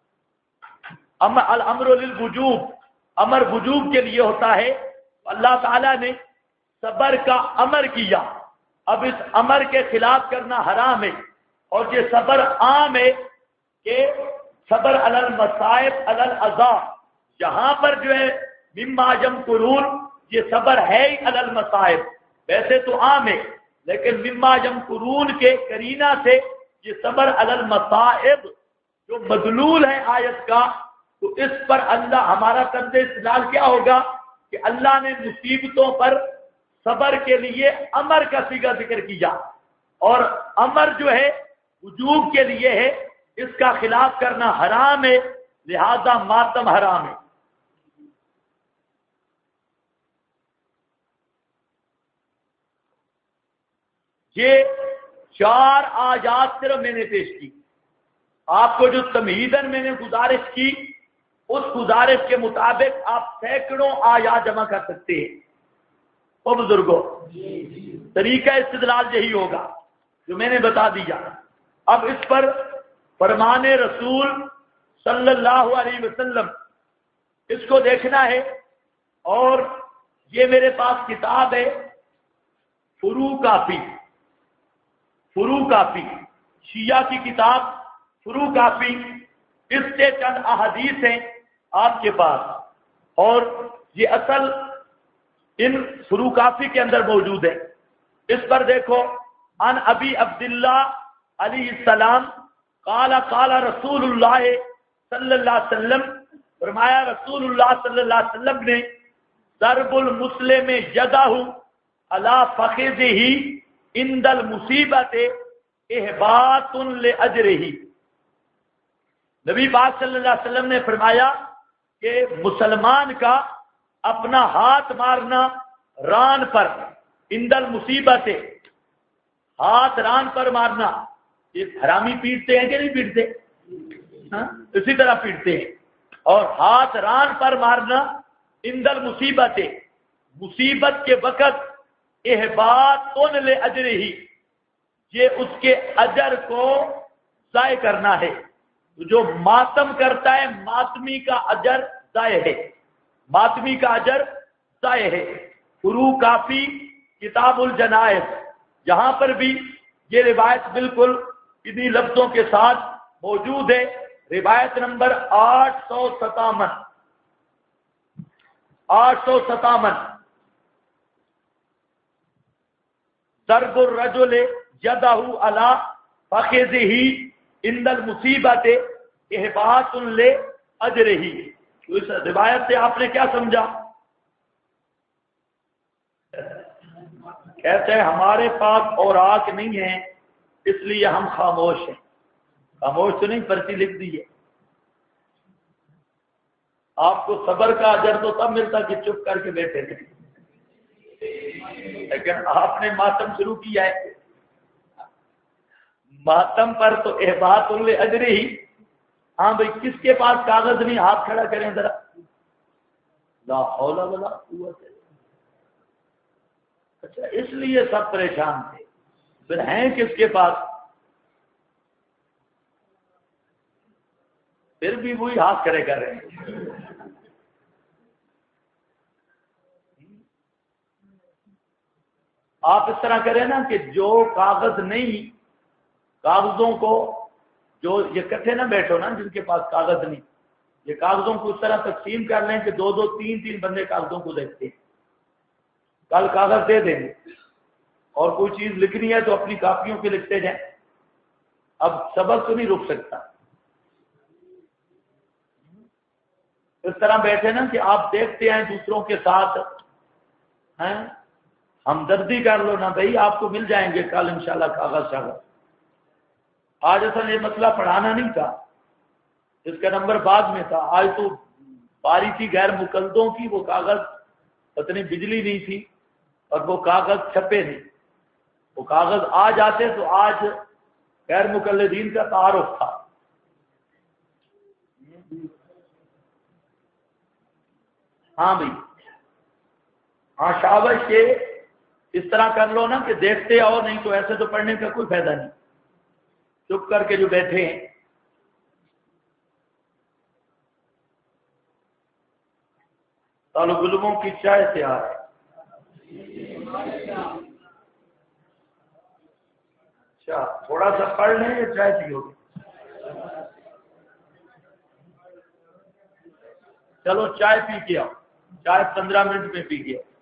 Speaker 1: الامر للوجوب، امر وجوب کے لیے ہوتا ہے، اللہ تعالیٰ نے صبر کا امر کیا، اب اس امر کے خلاف کرنا حرام ہے، اور یہ صبر عام ہے کہ صبر علی المصائب علی الاذى، یہاں پر جو ہے مما یمکرون یہ صبر ہے ہی علی المصائب، ویسے تو عام ہے لیکن مما یمکرون کے قرینہ سے یہ صبر علی المصائب جو مدلول ہے آیت کا، تو اس پر اللہ ہمارا طرز استدلال کیا ہوگا کہ اللہ نے مصیبتوں پر صبر کے لیے امر کا صیغہ ذکر کیا، اور امر جو ہے وجوب کے لیے ہے، اس کا خلاف کرنا حرام ہے، لہذا ماتم حرام ہے۔ یہ 4 آیات صرف میں نے پیش کی، آپ کو جو تمہیداً میں نے گزارش کی اس گزارش کے مطابق آپ سینکڑوں آیات جمع کر سکتے ہیں۔ او بزرگوں، طریقہ استدلال یہی ہوگا جو میں نے بتا دیا۔ اب اس پر فرمان رسول صلی اللہ علیہ وسلم اس کو دیکھنا ہے، اور یہ میرے پاس کتاب ہے فروع کافی، شیعہ کی کتاب فروع کافی، اس سے چند احادیث ہیں آپ کے پاس، اور یہ اصل ان فروع کافی کے اندر موجود ہے۔ اس پر دیکھو، عن ابی عبداللہ علیہ السلام قال قال رسول اللہ صلی اللہ علیہ وسلم، فرمایا رسول اللہ صلی اللہ علیہ وسلم نے ضرب المسلم یدہ علی فخذہ عند المصیبت احباط لاجرہ، نبی پاک صلی اللہ علیہ وسلم نے فرمایا کہ مسلمان کا اپنا ہاتھ مارنا ران پر، عند المصیبت، ہاتھ ران پر مارنا، یہ حرامی پیٹتے ہیں کہ نہیں پیٹتے؟ اسی طرح پیٹتے ہیں۔ اور ہاتھ ران پر مارنا عند المصیبت، مصیبت کے وقت، احباط لاجرہ، یہ اس کے اجر کو ضائع کرنا ہے۔ جو ماتم کرتا ہے ماتمی کا اجر ضائع ہے، ماتمی کا اجر ضائع ہے۔ فروع کافی کتاب الجنائز، جہاں پر بھی یہ روایت بالکل انہی لفظوں کے ساتھ موجود ہے۔ روایت نمبر 857، 857، ضرب الرجل یدہ علی فخذہ عند المصیبت احباط لاجرہ۔ تو اس روایت سے آپ نے کیا سمجھا؟ کہتے ہیں ہمارے پاس اوراق نہیں ہیں اس لیے ہم خاموش ہیں۔ خاموش تو نہیں، پرچی لکھ دی ہے۔ آپ کو صبر کا اجر تو تب ملتا کہ چپ کر کے بیٹھے تھے، لیکن آپ نے ماتم شروع کیا ہے۔ ماتم پر تو احباط لاجرہ ہی۔ ہاں بھائی، کس کے پاس کاغذ نہیں؟ ہاتھ کھڑا کریں ذرا۔ لا حول ولا قوت۔ اچھا، اس لیے سب پریشان تھے، پھر ہیں کس کے پاس؟ پھر بھی وہی ہاتھ کھڑے کر رہے ہیں۔ آپ اس طرح کریں نا کہ جو کاغذ نہیں، کاغذوں کو جو یہ کٹھے نہ بیٹھو نا جن کے پاس کاغذ نہیں، یہ کاغذوں کو اس طرح تقسیم کر لیں کہ دو دو تین تین بندے کاغذوں کو دیکھتے ہیں۔ کل کاغذ دے دیں گے، اور کوئی چیز لکھنی ہے تو اپنی کاپیوں پہ لکھتے جائیں۔ اب سبق تو نہیں رک سکتا۔ اس طرح بیٹھے نا کہ آپ دیکھتے ہیں دوسروں کے ساتھ ہیں، ہمدردی کر لو نا بھائی، آپ کو مل جائیں گے کل انشاءاللہ کاغذ شاغذ۔ آج اصل یہ مسئلہ پڑھانا نہیں تھا، اس کا نمبر بعد میں تھا۔ آج تو باری تھی غیر مقلدوں کی، وہ کاغذ اتنی بجلی نہیں تھی اور وہ کاغذ چھپے نہیں۔ وہ کاغذ آ جاتے تو آج غیر مقلدین کا تعارف تھا۔ ہاں بھائی، ہاں شابش، کے اس طرح کر لو نا کہ دیکھتے آؤ، نہیں تو ایسے تو پڑھنے کا کوئی فائدہ نہیں۔ چپ کر کے جو بیٹھے ہیں، طالب علموں کی چائے تیار ہے۔ اچھا، تھوڑا سا پڑھ لیں یا چائے پیو گے؟ چلو چائے پی کے آؤ، چائے 15 منٹ میں پی کے آؤ۔